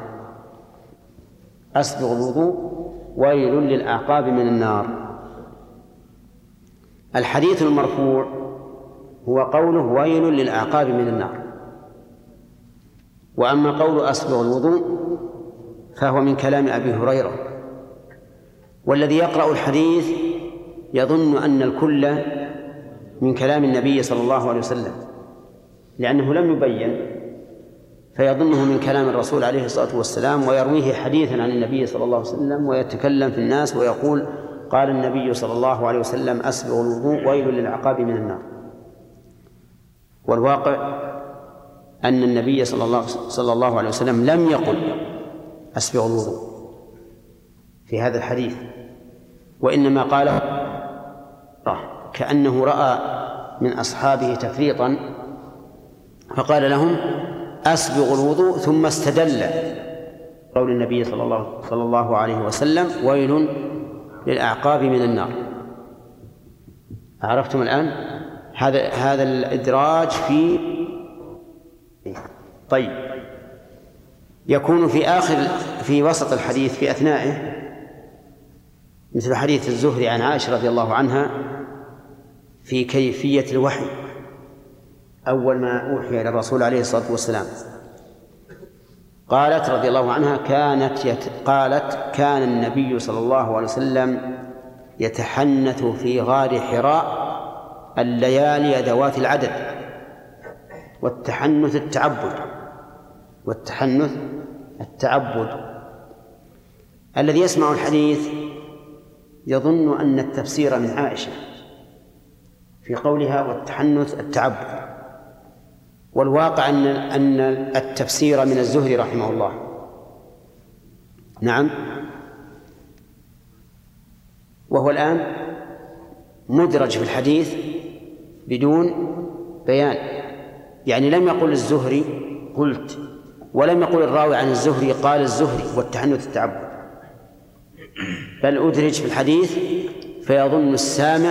Speaker 1: أسبغ الوضوء ويل للأعقاب من النار. الحديث المرفوع هو قوله ويل للأعقاب من النار. وأما قول أسبغ الوضوء فهو من كلام أبي هريرة، والذي يقرأ الحديث يظن أن الكل من كلام النبي صلى الله عليه وسلم، لأنه لم يبين، فيظنه من كلام الرسول عليه الصلاة والسلام ويرويه حديثا عن النبي صلى الله عليه وسلم ويتكلم في الناس ويقول قال النبي صلى الله عليه وسلم أسبغ الوضوء ويل للعقاب من النار. والواقع أن النبي صلى الله عليه وسلم لم يقل أسبغ الوضوء في هذا الحديث، وإنما قال كأنه رأى من أصحابه تفريطا فقال لهم أسبغ الوضوء، ثم استدل قول النبي صلى الله عليه وسلم ويل للأعقاب من النار. عرفتم الآن هذا الإدراج طيب، يكون في وسط الحديث في أثنائه، مثل حديث الزهري عن عائشة رضي الله عنها في كيفية الوحي أول ما أوحي إلى الرسول عليه الصلاة والسلام. قالت رضي الله عنها كان النبي صلى الله عليه وسلم يتحنث في غار حراء الليالي ذوات العدد. والتحنث التعبد. الذي يسمع الحديث يظن أن التفسير من عائشة في قولها والتحنث التعبد، والواقع أن التفسير من الزهري رحمه الله. نعم، وهو الآن مدرج في الحديث بدون بيان، يعني لم يقل الزهري قلت، ولم يقل الراوي عن الزهري قال الزهري والتحنث التعبد، بل أدرج في الحديث فيظن السامع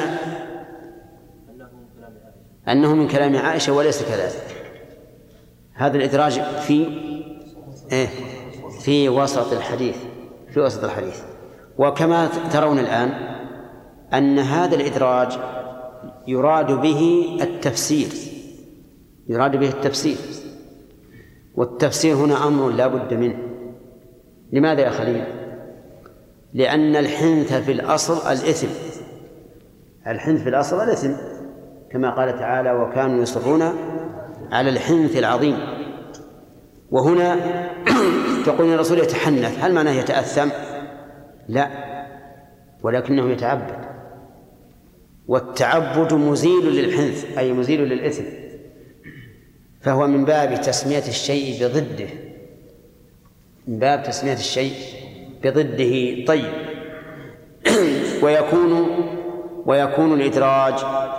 Speaker 1: أنه من كلام عائشة وليس كذلك. هذا الإدراج في وسط الحديث، وكما ترون الآن أن هذا الإدراج يراد به التفسير، والتفسير هنا أمر لا بد منه. لماذا يا خليل؟ لأن الحنث في الأصل الإثم، كما قال تعالى وكانوا يصرون على الحنث العظيم. وهنا تقول الرسول يتحنث، هل معناه يتأثم؟ لا، ولكنه يتعبد، والتعبد مزيل للحنث أي مزيل للإثم، فهو من باب تسمية الشيء بضده. طيب، ويكون الإدراج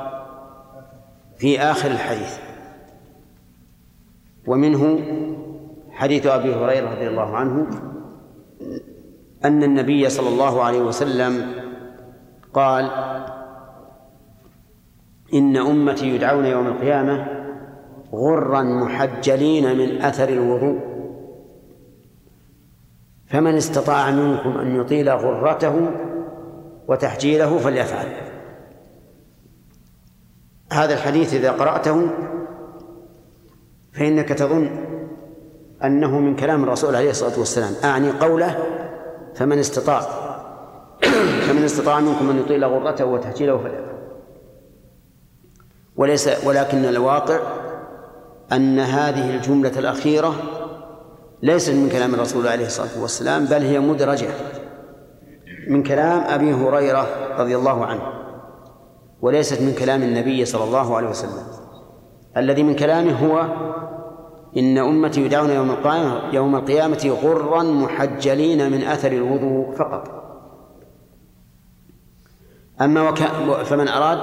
Speaker 1: في آخر الحديث، ومنه حديث أبي هريرة رضي الله عنه أن النبي صلى الله عليه وسلم قال إن أمتي يدعون يوم القيامة غرا محجلين من أثر الوضوء، فمن استطاع منكم أن يطيل غرته وتحجيله فليفعل. هذا الحديث إذا قرأته فإنك تظن أنه من كلام الرسول عليه الصلاة والسلام، أعني قوله فمن استطاع منكم أن يطيل غرته وتحجيله فليفعل. ولكن الواقع أن هذه الجملة الأخيرة ليست من كلام الرسول عليه الصلاة والسلام، بل هي مدرجة من كلام أبي هريرة رضي الله عنه، وليست من كلام النبي صلى الله عليه وسلم. الذي من كلامه هو إن أمتي يدعون يوم القيامة غرا محجلين من أثر الوضوء فقط. أما فمن أراد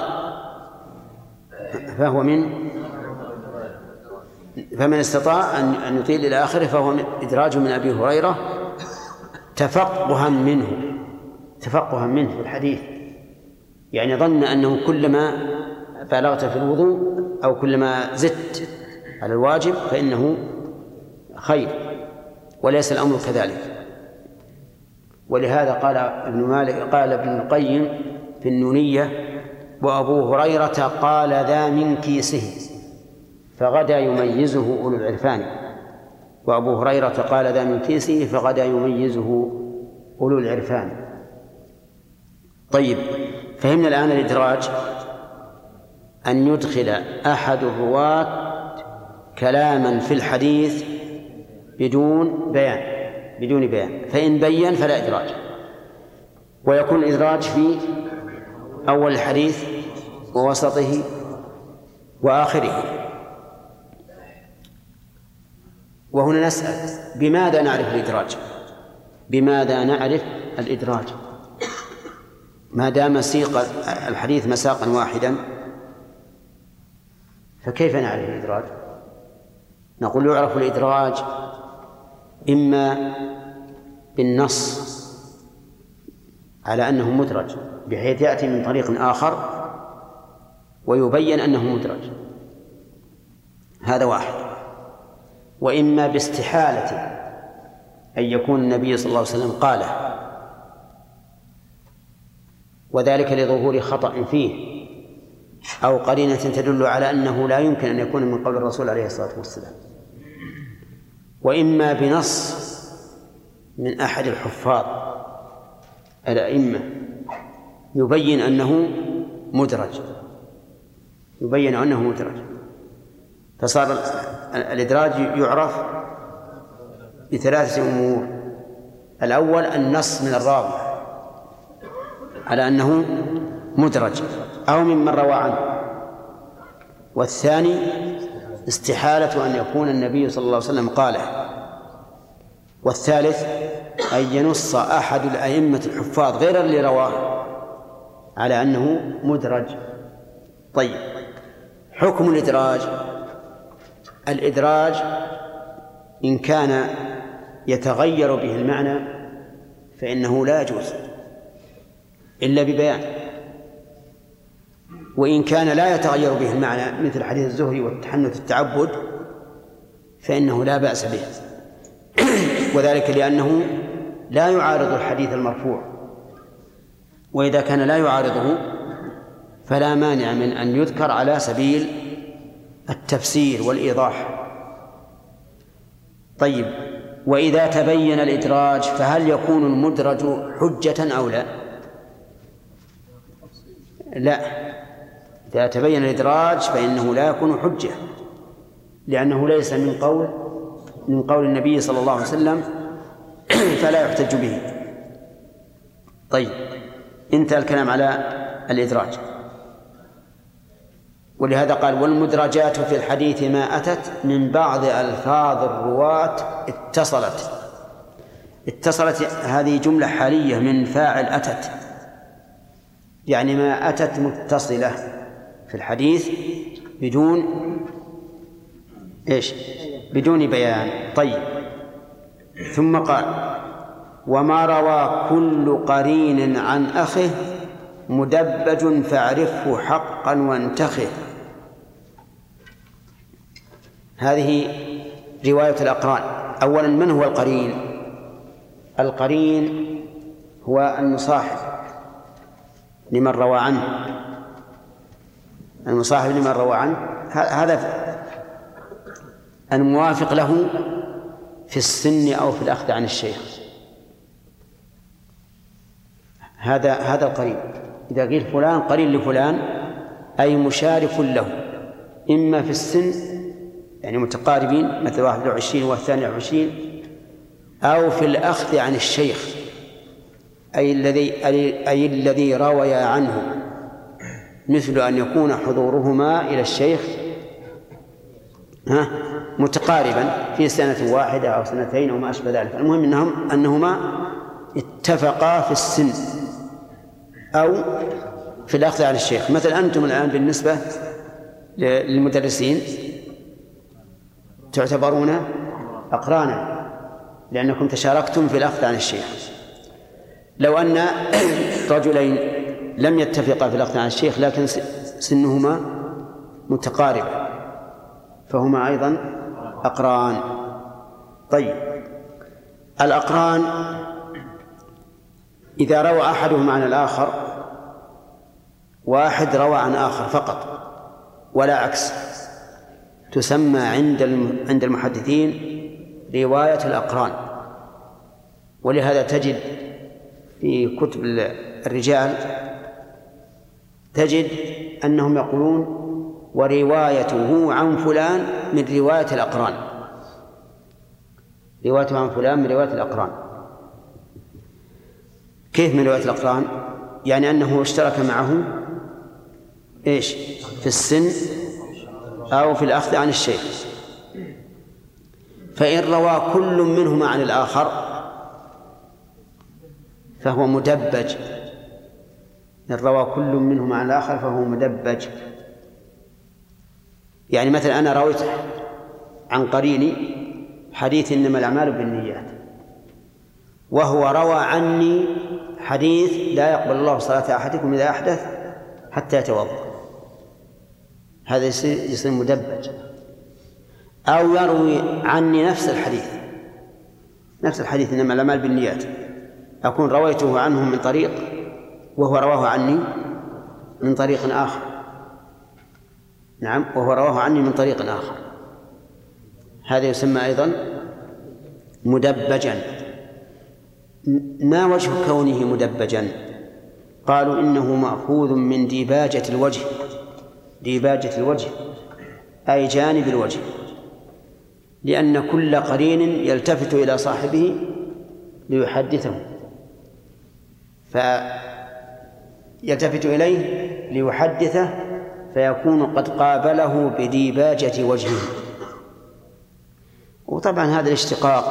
Speaker 1: فمن استطاع أن يطيل إلى آخره فهو إدراج من أبي هريرة تفقها منه في الحديث، يعني ظن أنه كلما بلغت في الوضوء أو كلما زدت على الواجب فإنه خير، وليس الأمر كذلك. ولهذا قال ابن القيم في النونية وأبو هريرة قال ذا من كيسه فغدا يميزه أولو العرفان. وأبو هريرة قال ذا من كيسه فغدا يميزه أولو العرفان. طيب، فهمنا الآن الإدراج أن يدخل أحد الرواة كلاما في الحديث بدون بيان، فإن بين فلا إدراج، ويكون الإدراج في أول الحديث ووسطه وآخره. وهنا نسأل بماذا نعرف الإدراج؟ ما دام سيق الحديث مساقا واحدا فكيف نعرف الإدراج؟ نقول يعرف الإدراج إما بالنص على أنه مدرج بحيث يأتي من طريق آخر ويبين أنه مدرج، هذا واحد، وإما باستحالة أن يكون النبي صلى الله عليه وسلم قاله، وذلك لظهور خطأ فيه أو قرينة تدل على أنه لا يمكن أن يكون من قول الرسول عليه الصلاة والسلام، وإما بنص من أحد الحفاظ الأئمة يبين أنه مدرج، فصار الإدراج يعرف بثلاثة أمور: الأول النص من الراوي على أنه مدرج أو ممن روى عنه، والثاني استحالة أن يكون النبي صلى الله عليه وسلم قاله، والثالث أن ينص أحد الأئمة الحفاظ غير اللي رواه على أنه مدرج. طيب، حكم الإدراج إن كان يتغير به المعنى فإنه لا يجوز إلا ببيان، وإن كان لا يتغير به المعنى مثل حديث الزهري والتحنث التعبد فإنه لا بأس به، وذلك لأنه لا يعارض الحديث المرفوع، وإذا كان لا يعارضه فلا مانع من أن يذكر على سبيل التفسير والإيضاح. طيب، وإذا تبين الإدراج فهل يكون المدرج حجة أو لا؟ لا، إذا تبين الإدراج فإنه لا يكون حجة، لأنه ليس من قول النبي صلى الله عليه وسلم فلا يحتج به. طيب، انتهى الكلام على الإدراج، ولهذا قال: والمدرجات في الحديث ما أتت من بعض ألفاظ الرواة اتصلت. هذه جملة حالية من فاعل أتت، يعني ما أتت متصلة في الحديث بدون بيان. طيب، ثم قال: وما روى كل قرين عن أخه مدبج فاعرفه حقا وانتخه. هذه رواية الأقران. أولا، من هو القرين؟ القرين هو المصاحب لمن روى عنه، هذا الموافق له في السن أو في الأخذ عن الشيخ، هذا القرين. إذا قيل فلان قرين لفلان أي مشارك له، إما في السن يعني متقاربين مثل 21 والثاني 20، أو في الأخذ عن الشيخ أي الذي روي عنه، مثل أن يكون حضورهما إلى الشيخ متقاربا في سنة واحدة أو سنتين أو ما أشبه ذلك. المهم أنهما اتفقا في السن أو في الأخذ عن الشيخ. مثل أنتم الآن بالنسبة للمدرسين تعتبرون أقرانا لأنكم تشاركتم في الأخذ عن الشيخ. لو أن رجلين لم يتفقا في الأخذ عن الشيخ لكن سنهما متقاربة فهما أيضا أقران. طيب، الأقران إذا روى أحدهما عن الآخر واحد روى عن آخر فقط ولا عكس، تسمى عند المحدثين رواية الأقران. ولهذا تجد في كتب الرجال تجد أنهم يقولون وروايته عن فلان من رواية الأقران، روايته عن فلان من رواية الأقران. كيف من رواية الأقران؟ يعني أنه اشترك معه إيش؟ في السن أو في الأخذ عن الشيخ. فإن روى كل منهما عن الآخر فهو مدبج، إن روى كل منهما عن الآخر فهو مدبج. يعني مثلا أنا رويت عن قريني حديث إنما الأعمال بالنيات، وهو روى عني حديث لا يقبل الله صلاة أحدكم إذا أحدث حتى يتوضأ، هذا يصير مدبج. أو يروي عني نفس الحديث إنما الأعمال بالنيات، أكون رويته عنه من طريق وهو رواه عني من طريق آخر. نعم، وهو رواه عني من طريق آخر، هذا يسمى أيضا مدبجا. ما وجه كونه مدبجا؟ قالوا إنه مأخوذ من ديباجة الوجه، ديباجة الوجه أي جانب الوجه، لأن كل قرين يلتفت إلى صاحبه ليحدثه، فيلتفت إليه ليحدثه فيكون قد قابله بديباجة وجهه. وطبعا هذا الاشتقاق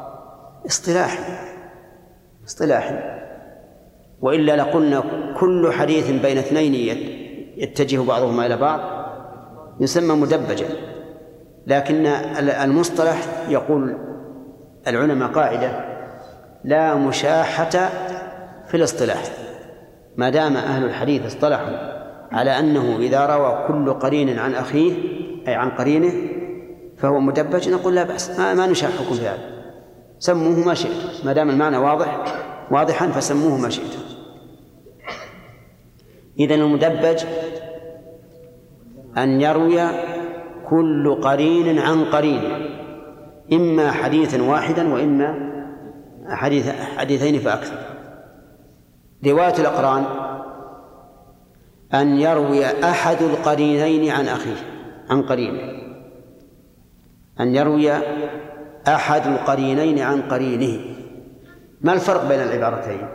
Speaker 1: اصطلاحي، وإلا لقلنا كل حديث بين اثنين يتجه بعضهما إلى بعض يسمى مدبجا. لكن المصطلح يقول العلماء قاعدة: لا مشاحة في الاصطلاح. ما دام أهل الحديث اصطلحوا على أنه إذا روى كل قرين عن أخيه أي عن قرينه فهو مدبج، نقول لا بأس، ما نشاحكم في هذا، سموه ما شئت، ما دام المعنى واضحا فسموه ما شئت. إذن المدبج أن يروي كل قرين عن قرين، إما حديثا واحدا وإما حديثين فأكثر. رواية الأقران أن يروي أحد القرينين عن أخيه عن قرينه، أن يروي أحد القرينين عن قرينه. ما الفرق بين العبارتين؟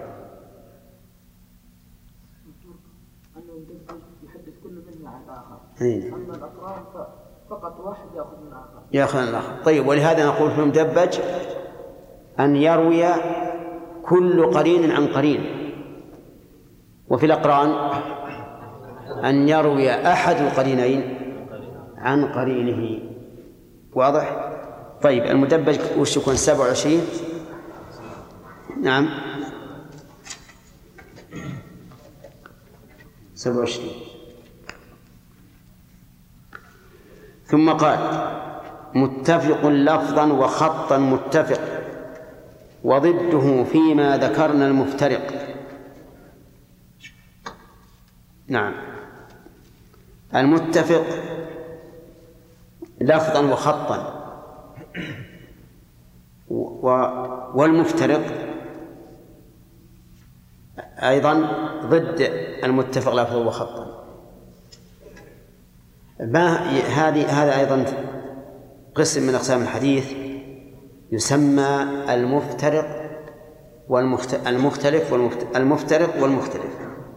Speaker 5: أنه يحدث كل منه عن الآخر،
Speaker 1: أما
Speaker 5: الأقران فقط واحد يأخذ من آخر،
Speaker 1: يأخذ من الآخر. طيب، ولهذا نقول في المدبج أن يروي كل قرين عن قرين. وفي الأقران أن يروي أحد القرينين عن قرينه. واضح؟ طيب، المدبج وش يكون؟ 27. نعم، 27. ثم قال: متفق لفظا وخطا متفق، وضده فيما ذكرنا المفترق. نعم، المتفق لفظا وخطا، والمفترق أيضا ضد المتفق لفظا وخطا. هذا أيضا قسم من أقسام الحديث يسمى المفترق المختلف المفترق والمختلف،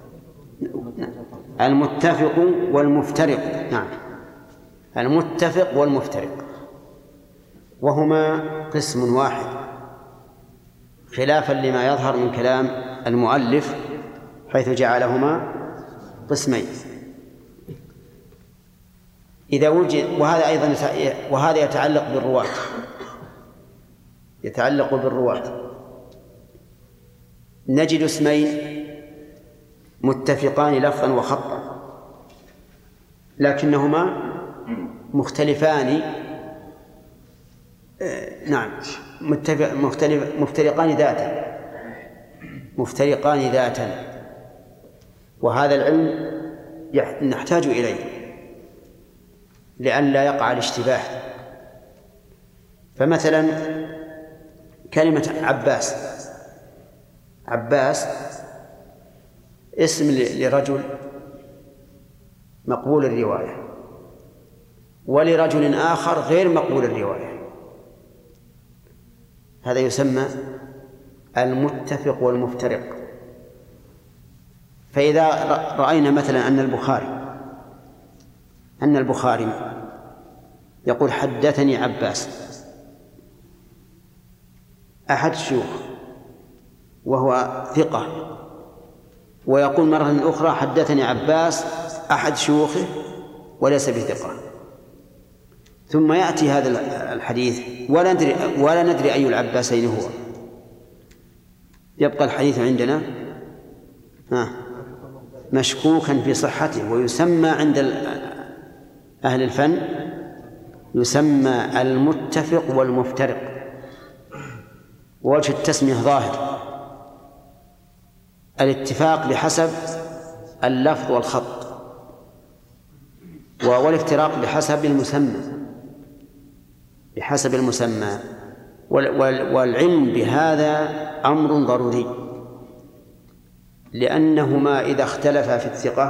Speaker 1: المتفق والمفترق. نعم، المتفق والمفترق، وهما قسم واحد، خلافا لما يظهر من كلام المؤلف حيث جعلهما قسمين. إذا وجد، وهذا يتعلق بالرواة، نجد اسمين متفقان لفظا وخطا لكنهما مختلفان، نعم، مفترقان ذاتا. وهذا العلم نحتاج إليه لئلا يقع الاشتباه. فمثلا كلمة عباس اسم لرجل مقبول الرواية، ولرجل آخر غير مقبول الرواية، هذا يسمى المتفق والمفترق. فإذا رأينا مثلا أن البخاري يقول حدثني عباس أحد الشيوخ وهو ثقة، ويقول مرة أخرى حدثني عباس أحد شيوخه وليس بثقة، ثم يأتي هذا الحديث ولا ندري أي العباسين هو، يبقى الحديث عندنا مشكوكا في صحته، ويسمى عند أهل الفن يسمى المتفق والمفترق. ووجه التسمية ظاهر، الاتفاق بحسب اللفظ والخط، والافتراق بحسب المسمى. والعلم بهذا أمر ضروري، لأنهما إذا اختلفا في الثقة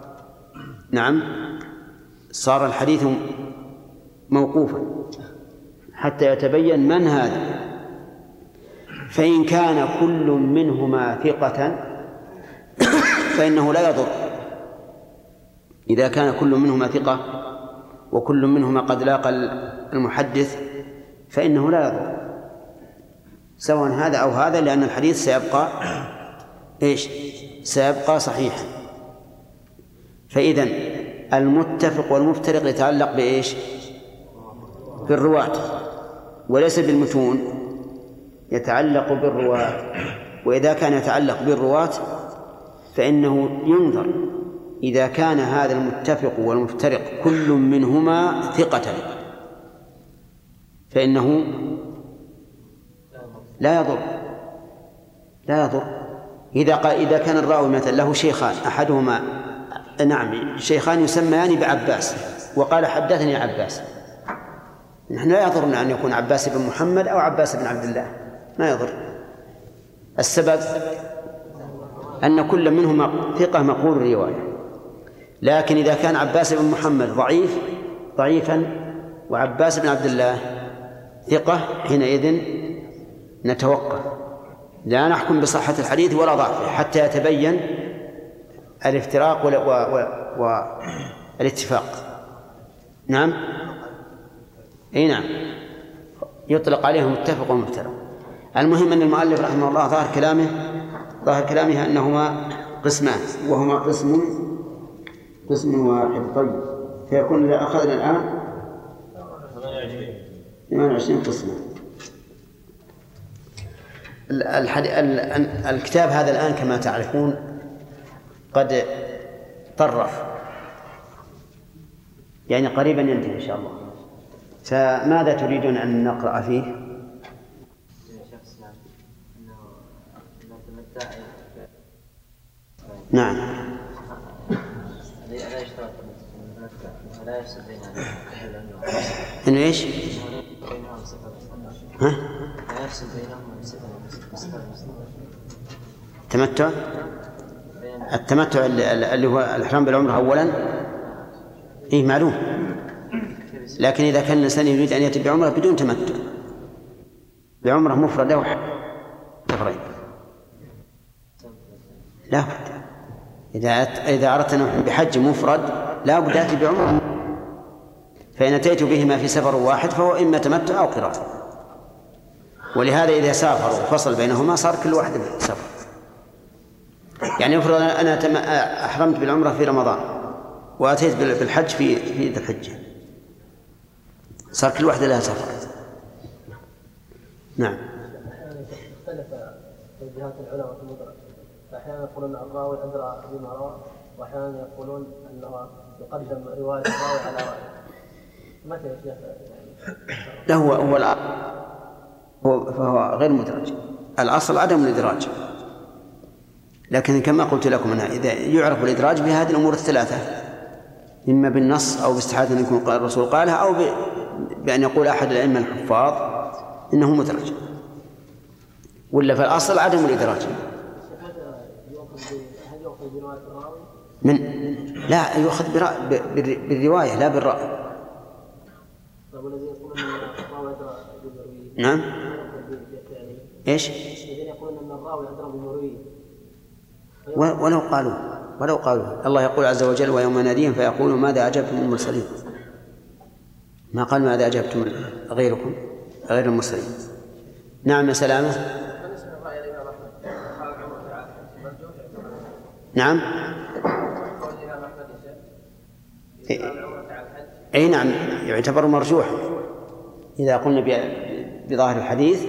Speaker 1: صار الحديث موقوفا حتى يتبين من هذا. فإن كان كل منهما ثقة فإنه لا يضر، إذا كان كل منهما ثقة وكل منهما قد لاقى المحدث فإنه لا يضر سواء هذا أو هذا، لأن الحديث سيبقى صحيحا. فإذن المتفق والمفترق يتعلق بالرواة وليس بالمتون، يتعلق بالرواة. وإذا كان يتعلق بالرواة فإنه ينظر إذا كان هذا المتفق والمفترق كل منهما ثقة فإنه لا يضر. إذا كان الراوي مثلا له شيخان، أحدهما شيخان يسميان بعباس وقال حدثني عباس، نحن لا يضرنا أن يكون عباس بن محمد أو عباس بن عبد الله، ما يضر. السبب أن كل منهما ثقة مقبول الرواية. لكن إذا كان عباس بن محمد ضعيفا وعباس بن عبد الله ثقة، حينئذ نتوقف، لا نحكم بصحة الحديث ولا ضعفه حتى يتبين الافتراق والاتفاق. نعم، يطلق عليهم متفق ومفترق. المهم أن المؤلف رحمه الله ظاهر كلامه أنهما قسمان، وهما قسم واحد. طيب، فيكون إذا أخذنا الآن 28 قسما. الكتاب هذا الآن كما تعرفون قد طرف، يعني قريبا ينتهي إن شاء الله. فماذا تريدون أن نقرأ فيه؟ نعم، إنه إيش؟ التمتع اللي هو الإحرام بالعمرة أولا، معلوم. لكن إذا كان الإنسان يريد أن يأتي بعمرة بدون تمتع، بعمرة مفردة وحفرين، لا بد. إذا أردت أن بحج مفرد لا بد أتي بعمرة، فإن أتيت بهما في سفر واحد فهو إما تمتع أو قران. ولهذا إذا سافر وفصل بينهما صار كل واحد سفر. يعني افرض أنا أحرمت بالعمرة في رمضان وأتيت بالحج في ذي الحجة، صار كل واحدة لها سفر. نعم.
Speaker 3: اختلف توجيهات العلماء في المدرج، فأحيانا يقولون الراوي أدرى بما روى، وأحيانا يقولون أنه يقدم رواية الراوي على رأيه. متى يا شيخ؟
Speaker 1: لا، فهو غير مدرج. الأصل عدم الإدراج، لكن كما قلت لكم أنها إذا يعرف الإدراج بهذه الأمور الثلاثة، إما بالنص أو باستحالة أن يكون الرسول قالها، أو بأن يقول أحد الأئمة الحفاظ إنه مدرج، ولا في الأصل عدم الإدراج. من لا يؤخذ بالرواية لا بالرأي. نعم. إيش؟ ولو قالوا الله يقول عز وجل ويوم يناديهم فيقولوا ماذا أجبتم المرسلين، ما قال ماذا أجبتم غيركم غير المرسلين. نعم يا سلامة. نعم. أي نعم يعتبر مرجوح إذا قلنا بظاهر الحديث.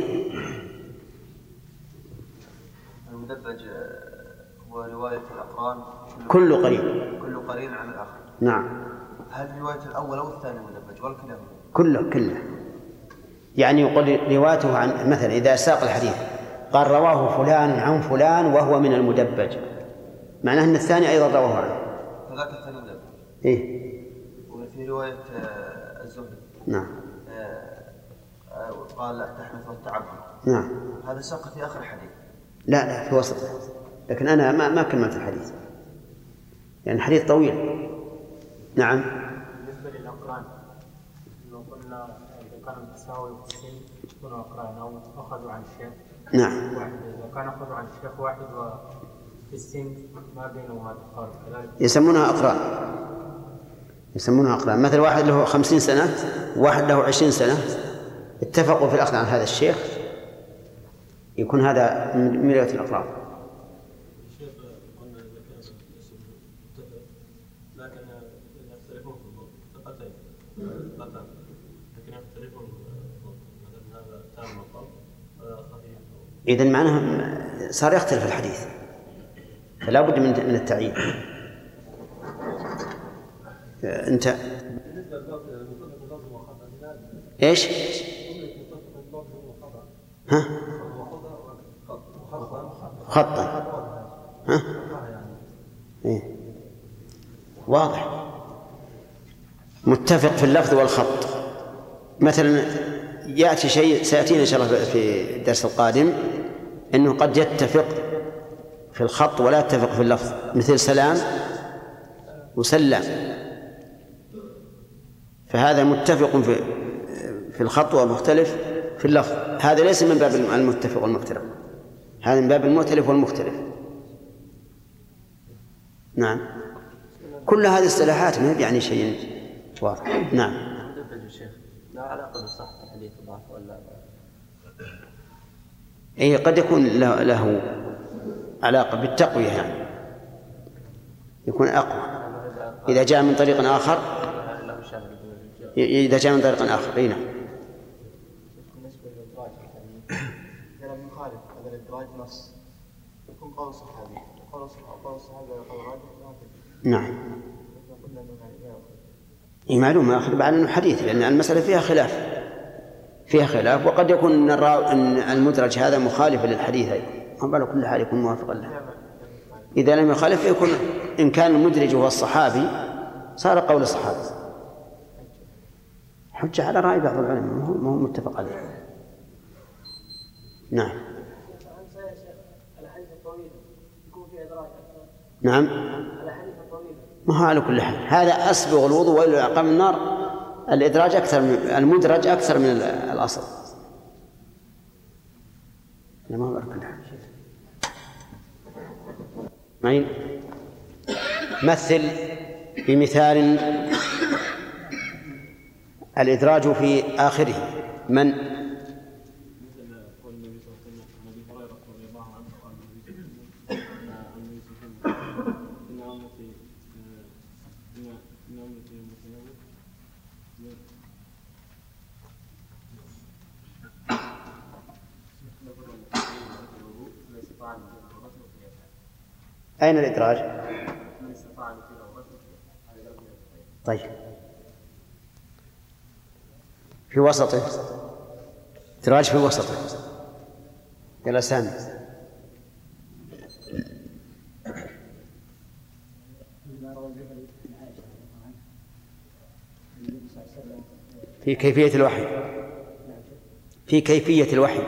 Speaker 2: المدبج هو رواية الأقران
Speaker 1: كل
Speaker 2: قرين عن الآخر.
Speaker 1: نعم.
Speaker 2: هل رواية الأول أو الثاني مدبج ولا كلاهما؟
Speaker 1: كله يعني يقول روايته عن مثلا إذا ساق الحديث قال رواه فلان عن فلان وهو من المدبج، معناه أن الثاني أيضا رواه عنه.
Speaker 2: فذاك الثاني مدبج.
Speaker 1: إيه.
Speaker 2: وفي رواية الزهري
Speaker 1: نعم
Speaker 2: قال التحنث والتعبد.
Speaker 1: نعم.
Speaker 2: هذا ساق في آخر الحديث.
Speaker 1: لا في وسطه، لكن أنا ما كملت الحديث يعني الحديث طويل. نعم.
Speaker 4: بالنسبة للأقران لو قلنا إذا كان التساوي في السن يكونوا أقران أو أخذوا عن الشيخ
Speaker 1: نعم.
Speaker 4: واحد، إذا كان أخذوا عن الشيخ واحد وفي السن ما بينهما تقارب كذلك
Speaker 1: يسمونها أقران. مثل واحد له 50 سنة وواحد له 20 سنة اتفقوا في الأخذ عن هذا الشيخ، يكون هذا من رواية الأقران.
Speaker 7: الشيخ قلنا إذا كان الاسم متفق لكن يختلفون في الثقتين لكن يختلفون مثلا هذا تام مقام وهذا خفيف.
Speaker 1: إذن معناه صار يختلف الحديث، فلا بد من التعيين. أنت إيش؟ ها؟ خطا. ها؟ إيه؟ واضح متفق في اللفظ والخط. مثلا يأتي شيء سيأتينا إن شاء الله في الدرس القادم أنه قد يتفق في الخط ولا يتفق في اللفظ، مثل سلام وسلم، فهذا متفق في الخط ومختلف في اللفظ. هذا ليس من باب المتفق والمختلف، هذا من باب المؤتلف والمختلف. نعم. كل هذه الاصطلاحات ما يعني شيء واضح. نعم.
Speaker 3: لا علاقة بصحة الحديث ضعف ولا
Speaker 1: أي قد يكون له علاقة بالتقوية، يعني يكون أقوى إذا جاء من طريق آخر. إذا جاء من طريق آخر. أي نعم.
Speaker 2: بالنسبة للإدراج كلام مخالف هذا الإدراج نص يكون قول الصحابي، قول الصحابي قول راجح.
Speaker 1: نعم. إيه معلوم أخذ بعد أنه حديث، لأن المسألة فيها خلاف وقد يكون أن المدرج هذا مخالف للحديث أيضا، ما بال كل حال يكون موافقا له. إذا لم يخالف يكون إن كان المدرج هو الصحابي صار قول الصحابي حجة على رأي بعض العلماء، ما هو متفق عليه. نعم. نعم. ما هو على كل حال هذا أسبغ الوضوء وإلى العقاب النار. الإدراج أكثر من المدرج أكثر من الأصل. ما هو على كل حال. معين مثل بمثال الإدراج في آخره. من أين الإدراج؟ طيب في وسطه، إدراج في وسطه. يلا سامي. في كيفية الوحي. في كيفية الوحي.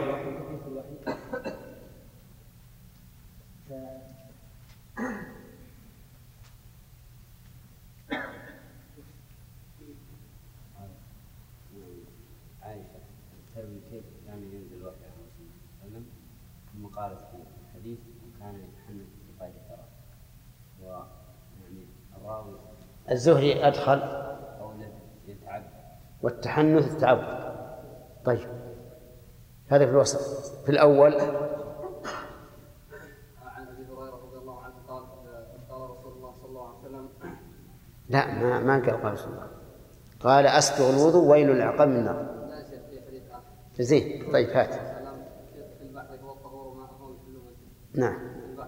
Speaker 8: قالت في الحديث كان يتحنث بقيد الثرى، ويعني الراوي
Speaker 1: الزهري أدخل
Speaker 8: أو يتعب
Speaker 1: والتحنث التعب. طيب هذا في الوسط. في الأول
Speaker 9: عن أبي هريرة رضي الله عنه قال قال رسول الله صلى الله عليه وسلم
Speaker 1: لا ما قال رسول الله، قال أسبغ الوضوء ويل العقاب من النار.
Speaker 9: لا شيء في حديث آخر.
Speaker 1: زين طيب هات.
Speaker 9: في البحر هو الطهور وماءه الحل والجد.
Speaker 1: نعم.
Speaker 9: في البحر.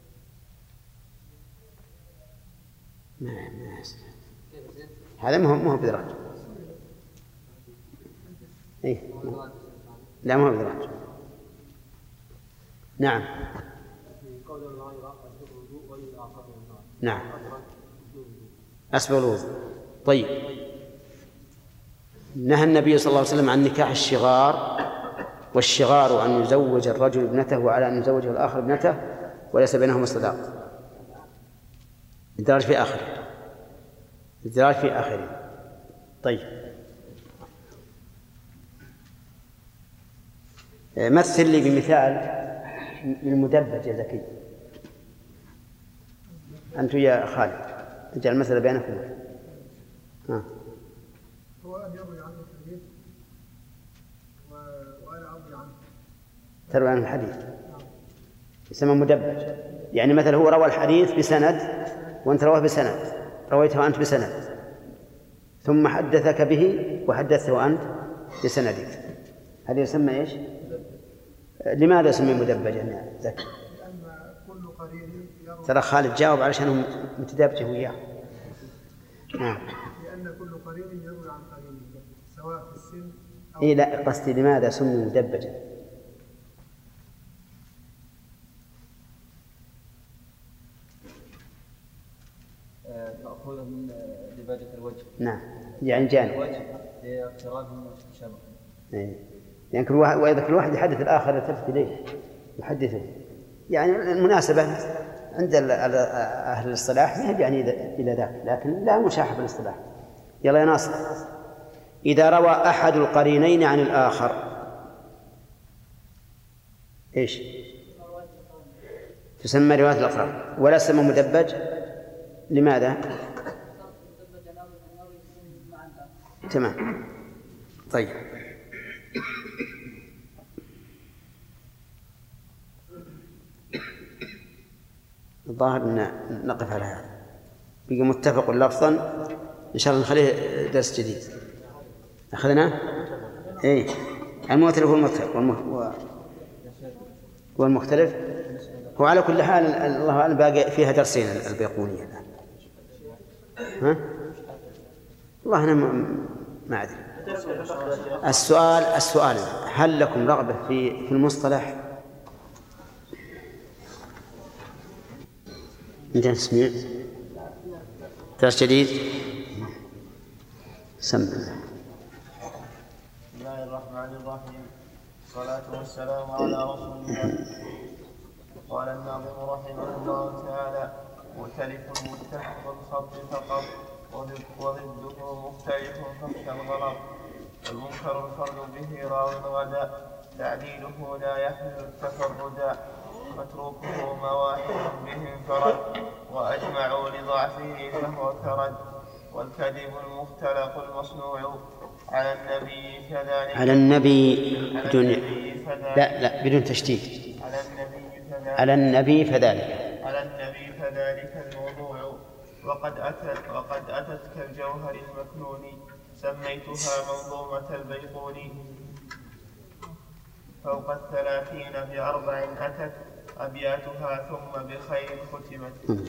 Speaker 1: ما هذا مو هو بدرجة. إيه لا ما هو بدرجة. نعم. نعم أسبغ الوضوء. طيب نهى النبي صلى الله عليه وسلم عن نكاح الشغار، والشغار أن يزوج الرجل ابنته وعلى أن يزوجه الآخر ابنته وليس بينهما صداق. الدرج في آخره. الدرج في آخره. طيب مثل لي بمثال للمدبج يا زكي. أنت يا خالد اجعل المسألة بينكم.
Speaker 10: هو أن يروي عنه الحديث وأنا أروي عنه.
Speaker 1: تروي عن الحديث يسمى مدبج. يعني مثلا هو روى الحديث بسند وأنت رواه بسند، رويته أنت بسند، ثم حدثك به وحدثته أنت بسندك، هذا يسمى إيش؟ لماذا يسمى مدبجا يا زكي؟
Speaker 10: لأن كل قرين يروي.
Speaker 1: ترى خالد جاوب علشان متدابجه وياه. نعم.
Speaker 10: لأن كل قرين يروي عن قرين سواء في السن أو.
Speaker 1: إيه لا قصدي لماذا سمي مدبجا؟
Speaker 11: مأخوذة من دباجة الوجه.
Speaker 1: نعم يعني جانب.
Speaker 11: الوجه لاقترابهم وشبه.
Speaker 1: إيه يعني كل واحد وإذا كل واحد يحدث الآخر يلتفت إليه يحدثه. يعني المناسبة عند أهل الاصطلاح ما يعني إلى ذاك، لكن لا مشاحة في الاصطلاح. يلا يا ناصر. إذا روى أحد القرينين عن الآخر إيش؟ تسمى رواية الأقران ولا تسمى مدبج. لماذا؟ تمام. طيب الظاهر أن نقف على هذا. بقي متفق لفظا إن شاء الله نخليه درس جديد. أخذنا إيه المؤتلف والمختلف. هو على كل حال الله أعلم باقي فيها درسين البيقونية الآن. ها؟ والله أنا ما أدري. السؤال هل لكم رغبة في المصطلح؟ أنت تسمع درس جديد. سمع.
Speaker 12: بسم الله الرحمن الرحيم. الصلاة والسلام على رسول الله. قال الناظم رحمه الله تعالى: مؤتلف متفق الخط فقط وضده مختلف فاخشى الغلط، والمنكر الفرد به راو غدا تعديله لا يحمل التفردا، متروكه مواحد به انفرد وأجمعوا لضعفه فهو كرد، والكذب المختلق المصنوع على النبي كذلك.
Speaker 1: على النبي بدون لا بدون تشديد. على النبي فذلك.
Speaker 12: على النبي فذلك الموضوع. وقد أتت كالجوهر المكنون سميتها منظومة البيقوني. فوق 30 ب4 أتت أبياتها ثم بخير ختمت.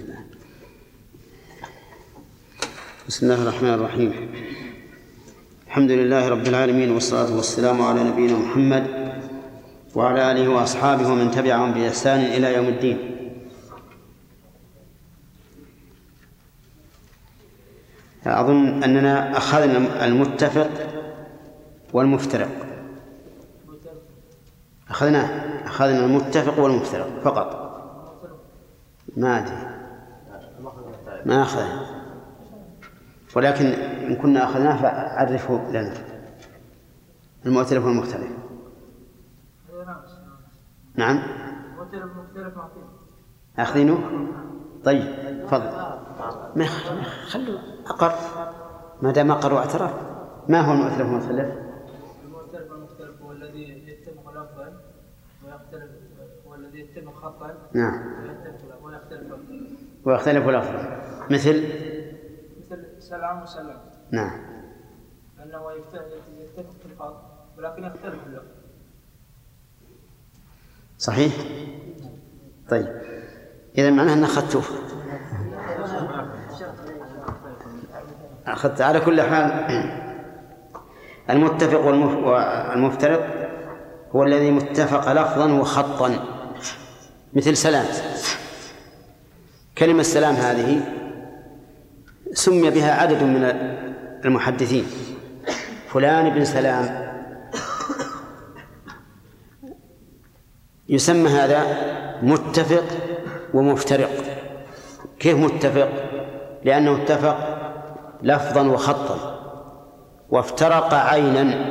Speaker 1: بسم الله الرحمن الرحيم. الحمد لله رب العالمين، والصلاة والسلام على نبينا محمد وعلى آله وأصحابه ومن تبعهم بإحسان إلى يوم الدين. أظن أننا أخذنا المتفق والمفترق. أخذنا المتفق والمفترق فقط. ما أدري، ما أخذنا، ولكن إن كنا أخذناه فعرفه لنا المؤتلف والمختلف. نعم أخذينه. طيب فضل، ما خلوا أقر، ما دام أقر واعترف. ما هو المؤتلف والمختلف؟
Speaker 5: المؤتلف والمختلف هو الذي يتفق لفظا ويختلف، هو الذي يتفق خطا.
Speaker 1: نعم.
Speaker 5: ويختلف
Speaker 1: لفظا. مثل
Speaker 5: سلام وسلام.
Speaker 1: نعم.
Speaker 5: لأنه يتفق في الخط ولكن يختلف في اللفظ.
Speaker 1: صحيح. طيب إذا معناه أن أخذته. أخذت على كل حال. المتفق والمفترق هو الذي متفق لفظا وخطا، مثل سلام. كلمة سلام هذه سمي بها عدد من المحدثين، فلان بن سلام. يسمى هذا متفق ومفترق. كيف متفق؟ لأنه اتفق لفظا وخطا، وافترق عينا،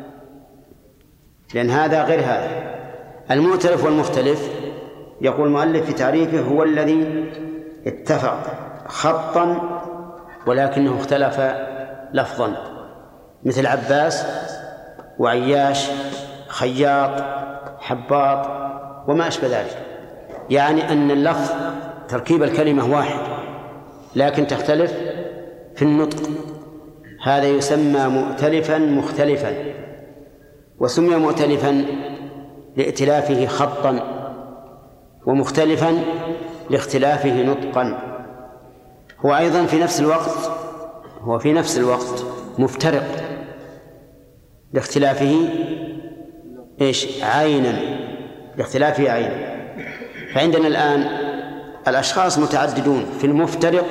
Speaker 1: لأن هذا غير هذا. المؤتلف والمختلف يقول المؤلف في تعريفه هو الذي اتفق خطا ولكنه اختلف لفظا، مثل عباس وعياش، خياط، حباط وما أشبه ذلك. يعني أن اللفظ تركيب الكلمة واحد لكن تختلف في النطق. هذا يسمى مؤتلفا مختلفا، وسمي مؤتلفا لائتلافه خطا، ومختلفا لاختلافه نطقا. هو أيضا في نفس الوقت مفترق لاختلافه عينا، لاختلافه عينا. فعندنا الآن الأشخاص متعددون في المفترق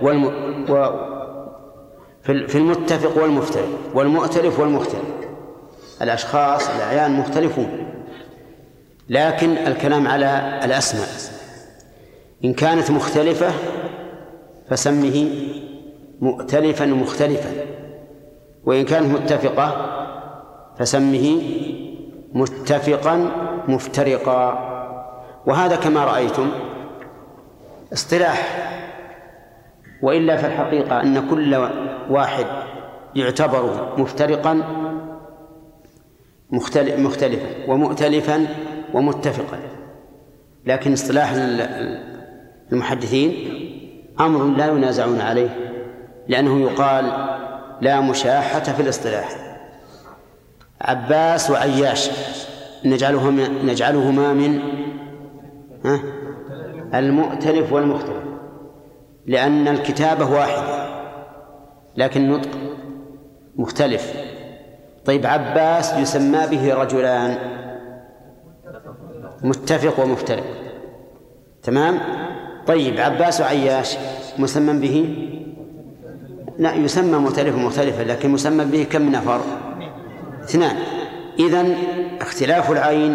Speaker 1: في المتفق والمفترق والمؤتلف والمختلف. الأشخاص الأعيان مختلفون، لكن الكلام على الأسماء. إن كانت مختلفة فسمه مؤتلفا مختلفا، وإن كانت متفقة فسمه متفقا مفترقا. وهذا كما رأيتم اصطلاح، وإلا في الحقيقة أن كل واحد يعتبر مفترقا مختلفا ومؤتلفا ومتفقا، لكن اصطلاح المحدثين أمر لا ينازعون عليه، لأنه يقال لا مشاحة في الاصطلاح. عباس وعياش نجعلهما من المؤتلف والمختلف، لأن الكتابة واحدة لكن النطق مختلف. طيب عباس يسمى به رجلان، متفق ومفترق، تمام. طيب عباس وعياش مسمى به لا يسمى مؤتلف ومختلفا، لكن مسمى به كم نفر؟ 2. إذن اختلاف العين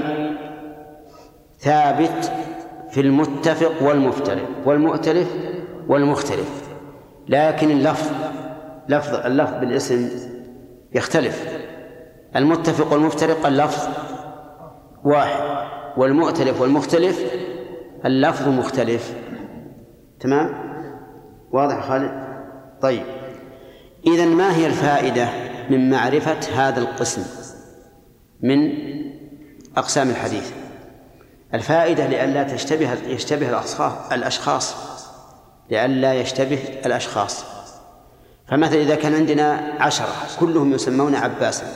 Speaker 1: ثابت في المتفق والمفترق والمؤتلف والمختلف، لكن اللفظ بالاسم يختلف. المتفق والمفترق اللفظ واحد، والمؤتلف والمختلف اللفظ مختلف. تمام؟ واضح خالد؟ طيب إذن ما هي الفائدة من معرفة هذا القسم من أقسام الحديث؟ الفائدة لئلا يشتبه الأشخاص، لئلا يشتبه الأشخاص. فمثلا إذا كان عندنا 10 كلهم يسمون عباسا،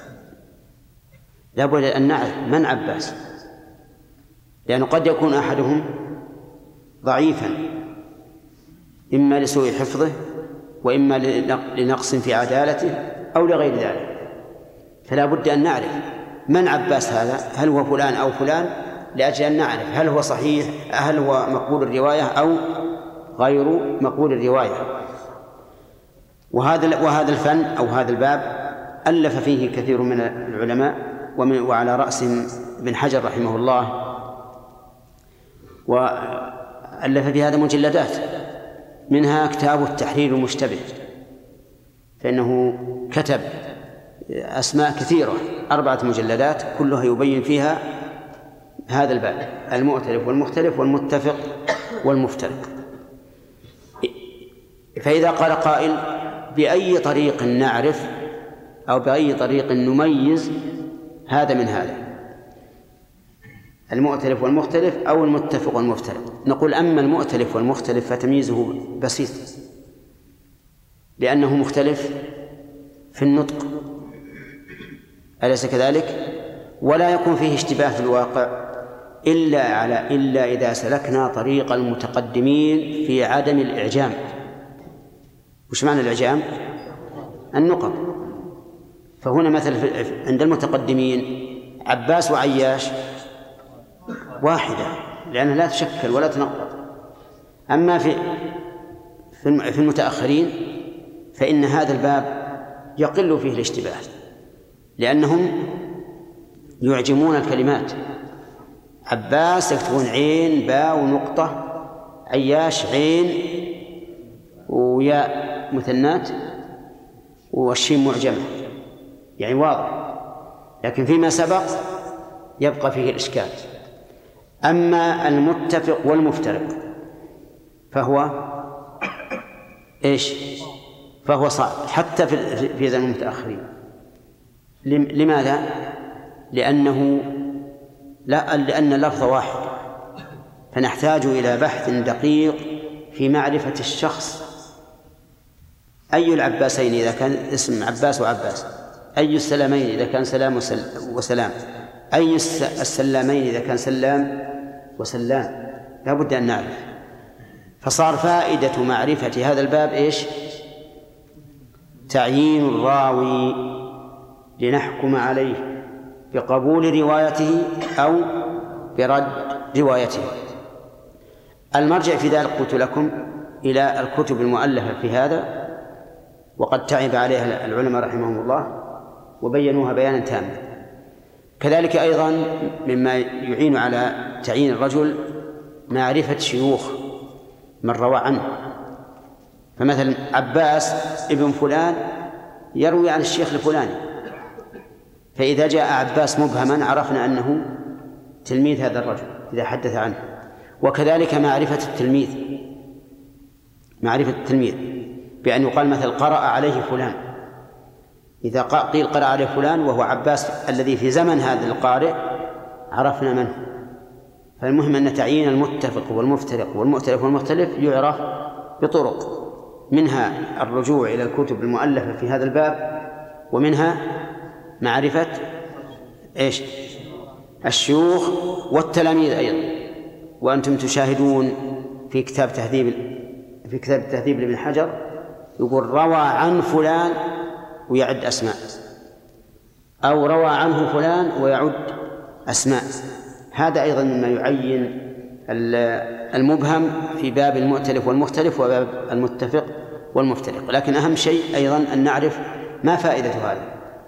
Speaker 1: لابد أن نعرف من عباس، لأنه قد يكون أحدهم ضعيفا إما لسوء حفظه وإما لنقص في عدالته أو لغير ذلك. فلا بد أن نعرف من عباس هذا، هل هو فلان أو فلان، لأجل أن نعرف هل هو صحيح، هل هو مقبول الرواية أو غير مقبول الرواية. وهذا الفن أو هذا الباب ألف فيه كثير من العلماء، وعلى رأسهم ابن حجر رحمه الله، وألف في هذا مجلدات، منها كتاب التحرير المشتبه، فإنه كتب أسماء كثيرة 4 مجلدات كلها يبين فيها هذا الباب: المؤتلف والمختلف والمتفق والمفترق. فإذا قال قائل: بأي طريق نعرف أو بأي طريق نميز هذا من هذا، المؤتلف والمختلف أو المتفق والمفترق؟ نقول: أما المؤتلف والمختلف فتمييزه بسيط، لأنه مختلف في النطق، أليس كذلك؟ ولا يكون فيه اشتباه في الواقع إلا إذا سلكنا طريق المتقدمين في عدم الإعجام. وش معنى الإعجام؟ النقط. فهنا مثل عند المتقدمين عباس وعياش واحدة، لأنها لا تشكل ولا تنقط. أما في المتأخرين فإن هذا الباب يقل فيه الاشتباه، لأنهم يعجمون الكلمات. عباس يكتبون عين باء ونقطة، عياش عين وياء مثنات والشين معجمة، يعني واضح. لكن فيما سبق يبقى فيه الإشكال. أما المتفق والمفترق فهو إيش؟ فهو صعب حتى في زمن المتأخرين. لماذا؟ لأن اللفظ واحد، فنحتاج إلى بحث دقيق في معرفة الشخص. أي العباسين إذا كان اسم عباس وعباس، أي السلامين إذا كان سلام وسلام، أي السلامين إذا كان سلام وسلام، لا بد أن نعرف. فصار فائدة معرفة هذا الباب إيش؟ تعيين الراوي لنحكم عليه بقبول روايته أو برد روايته. المرجع في ذلك قلت لكم إلى الكتب المؤلفة في هذا، وقد تعب عليها العلماء رحمهم الله وبينوها بيانا تاما. كذلك أيضا مما يعين على تعيين الرجل معرفة شيوخ من روى عنه. فمثلا عباس ابن فلان يروي عن الشيخ الفلاني، فإذا جاء عباس مبهما عرفنا أنه تلميذ هذا الرجل إذا حدث عنه. وكذلك معرفة التلميذ بأن يقال مثل قرأ عليه فلان، إذا قيل قرأ عليه فلان وهو عباس الذي في زمن هذا القارئ عرفنا منه. فالمهم أن تعيين المتفق والمفترق والمؤتلف والمختلف يعرف بطرق، منها الرجوع إلى الكتب المؤلفة في هذا الباب، ومنها معرفة إيش؟ الشيوخ والتلاميذ أيضا. وأنتم تشاهدون في كتاب التهذيب لابن حجر يقول روى عن فلان ويعد أسماء، أو روى عنه فلان ويعد أسماء. هذا أيضا مما يعين المبهم في باب المؤتلف والمختلف وباب المتفق والمفترق. لكن أهم شيء أيضا أن نعرف ما فائدة هذا.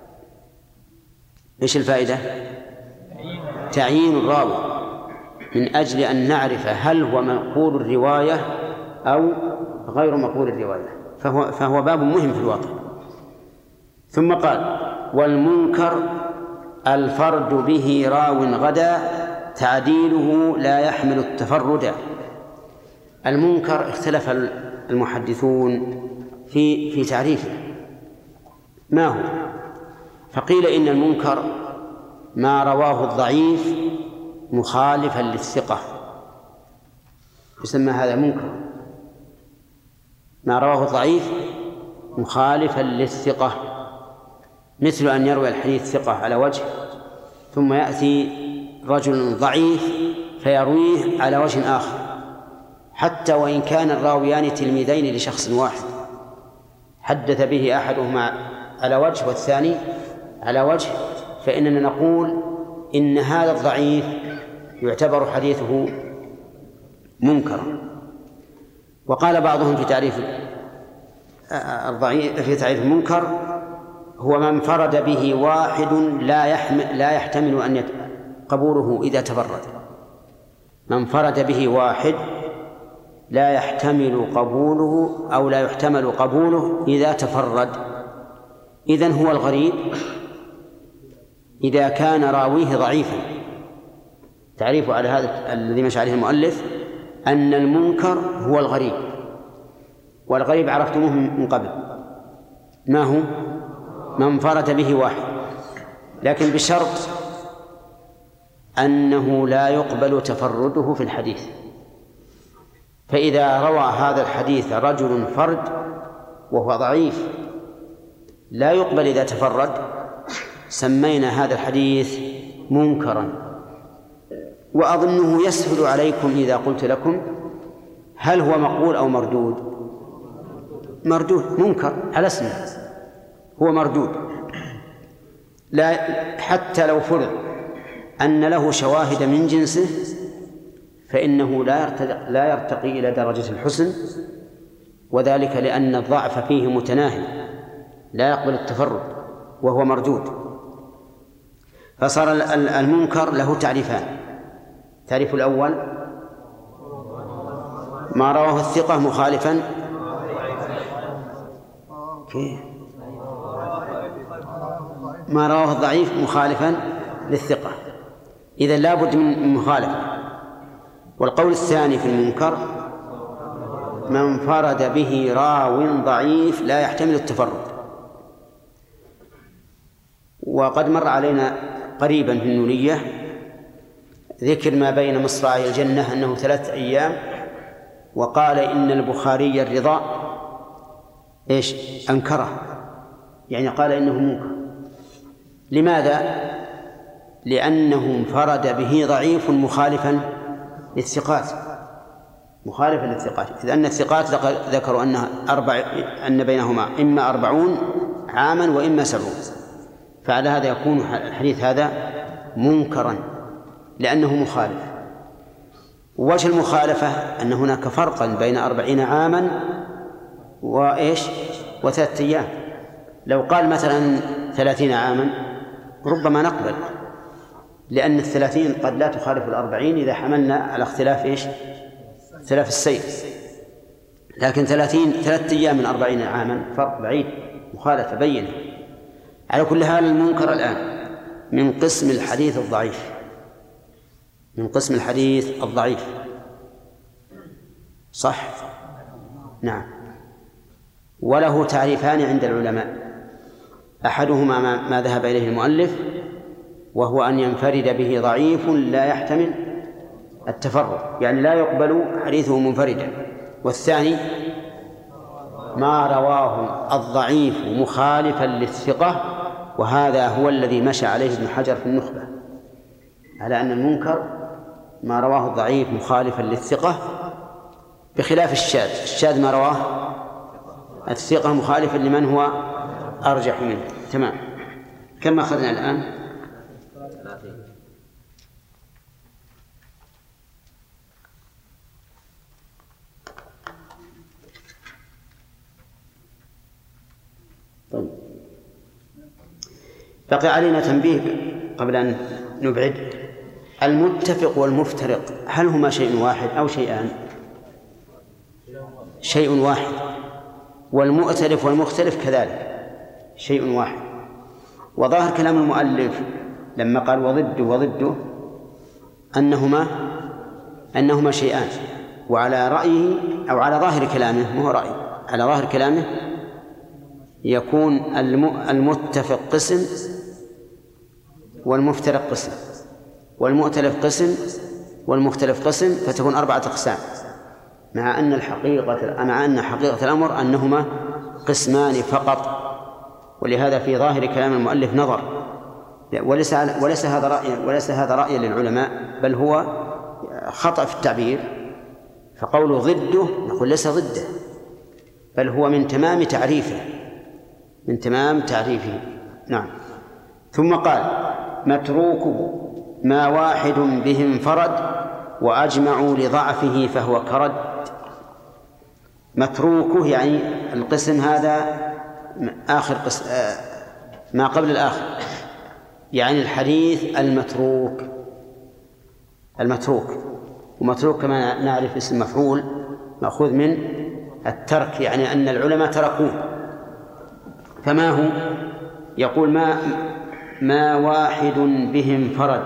Speaker 1: إيش الفائدة؟ تعيين الراوي من أجل أن نعرف هل هو منقول الرواية أو غير مقبول الرواية، فهو باب مهم في الواقع. ثم قال: والمنكر الفرد به راو غدا تعديله لا يحمل التفرد. المنكر اختلف المحدثون في تعريفه ما هو، فقيل إن المنكر ما رواه الضعيف مخالفا للثقة، يسمى هذا منكر. ما رواه الضعيف مخالفا للثقة، مثل أن يروي الحديث ثقة على وجه ثم يأتي رجل ضعيف فيرويه على وجه آخر، حتى وإن كان الراويان تلميذين لشخص واحد، حدث به أحدهما على وجه والثاني على وجه، فإننا نقول إن هذا الضعيف يعتبر حديثه منكرا. وقال بعضهم في تعريف الضعيف في تعريف المنكر هو ما انفرد به واحد لا يحتمل أن قبوله إذا تفرد. ما انفرد به واحد لا يحتمل قبوله أو لا يحتمل قبوله إذا تفرد. إذن هو الغريب إذا كان راويه ضعيفا. تعريفه على هذا الذي مشى عليه المؤلف أن المنكر هو الغريب، والغريب عرفتموه من قبل ما هو؟ ما انفرد به واحد، لكن بشرط أنه لا يقبل تفرده في الحديث. فإذا روى هذا الحديث رجل فرد وهو ضعيف لا يقبل إذا تفرد، سمينا هذا الحديث منكرا. وأظنه يسهل عليكم إذا قلت لكم هل هو مقبول أو مردود؟ مردود، منكر على اسمه، هو مردود. لا حتى لو فرض أن له شواهد من جنسه فإنه لا يرتقي إلى درجة الحسن، وذلك لأن الضعف فيه متناهي لا يقبل التفرد وهو مردود. فصار المنكر له تعريفان. التعريف الأول ما رواه الثقة مخالفا ما رواه الضعيف مخالفا للثقة، إذن لا بد من مخالفة. والقول الثاني في المنكر ما انفرد به راو ضعيف لا يحتمل التفرد. وقد مر علينا قريبا في النونية ذكر ما بين مصراعي الجنة أنه 3 أيام، وقال إن البخاري الرضا أنكره، يعني قال إنه منكر. لماذا؟ لأنه انفرد به ضعيف مخالفا للثقات، مخالفا للثقات، إذ أن الثقات ذكروا أن بينهما إما 40 عاما وإما 70، فعلى هذا يكون الحديث هذا منكرا لأنه مخالف. ووجه المخالفة أن هناك فرقا بين 40 عاما و3 أيام. لو قال مثلا 30 عاما ربما نقبل، لأن 30 قد لا تخالف 40 إذا حملنا على اختلاف اختلاف السير، لكن 3 أيام من 40 عاما فرق بعيد، مخالفة بينة. على كل حال المنكر الآن من قسم الحديث الضعيف، من قسم الحديث الضعيف، صح؟ نعم. وله تعريفان عند العلماء، أحدهما ما ذهب إليه المؤلف وهو أن ينفرد به ضعيف لا يحتمل التفرد، يعني لا يقبل حديثه منفردا. والثاني ما رواه الضعيف مخالفا للثقة، وهذا هو الذي مشى عليه ابن حجر في النخبة، على أن المنكر ما رواه الضعيف مخالفا للثقة بخلاف الشاذ ما رواه الثقة مخالفا لمن هو أرجح منه. تمام. كم أخذنا الآن؟
Speaker 8: 30.
Speaker 1: طيب، بقي علينا تنبيه قبل أن نبعد. المتفق والمفترق هل هما شيء واحد أو شيئان؟ شيء واحد. والمؤتلف والمختلف كذلك شيء واحد. وظاهر كلام المؤلف لما قال وضده أنهما شيئان، وعلى رأيه أو على ظاهر كلامه، ما هو رأي، على ظاهر كلامه يكون المتفق قسم والمفترق قسم، والمؤتلف قسم والمختلف قسم، فتكون 4 أقسام، مع أن حقيقة الأمر أنهما قسمان فقط. ولهذا في ظاهر كلام المؤلف نظر، وليس هذا رأيا للعلماء، بل هو خطأ في التعبير. فقوله ضده نقول ليس ضده، بل هو من تمام تعريفه، نعم. ثم قال متروكه ما واحد به انفرد وأجمعوا لضعفه فهو كرد. متروكه يعني القسم هذا آخر قسم ما قبل الآخر، يعني الحديث المتروك، ومتروك كما نعرف اسم مفعول مأخوذ من الترك، يعني أن العلماء تركوه. فما هو؟ يقول ما واحد بهم فرد،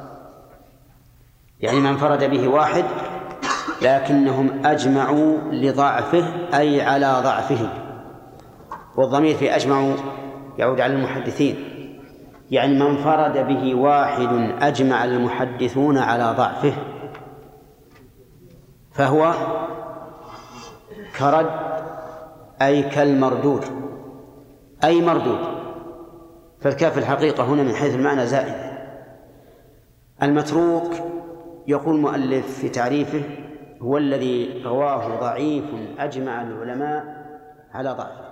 Speaker 1: يعني ما انفرد به واحد لكنهم أجمعوا لضعفه أي على ضعفه، والضمير في أجمعوا يعود على المحدثين، يعني ما انفرد به واحد أجمع المحدثون على ضعفه فهو كرد أي كالمردود أي مردود، فالكاف الحقيقة هنا من حيث المعنى زائد. المتروك يقول المؤلف في تعريفه هو الذي رواه ضعيف أجمع العلماء على ضعفه.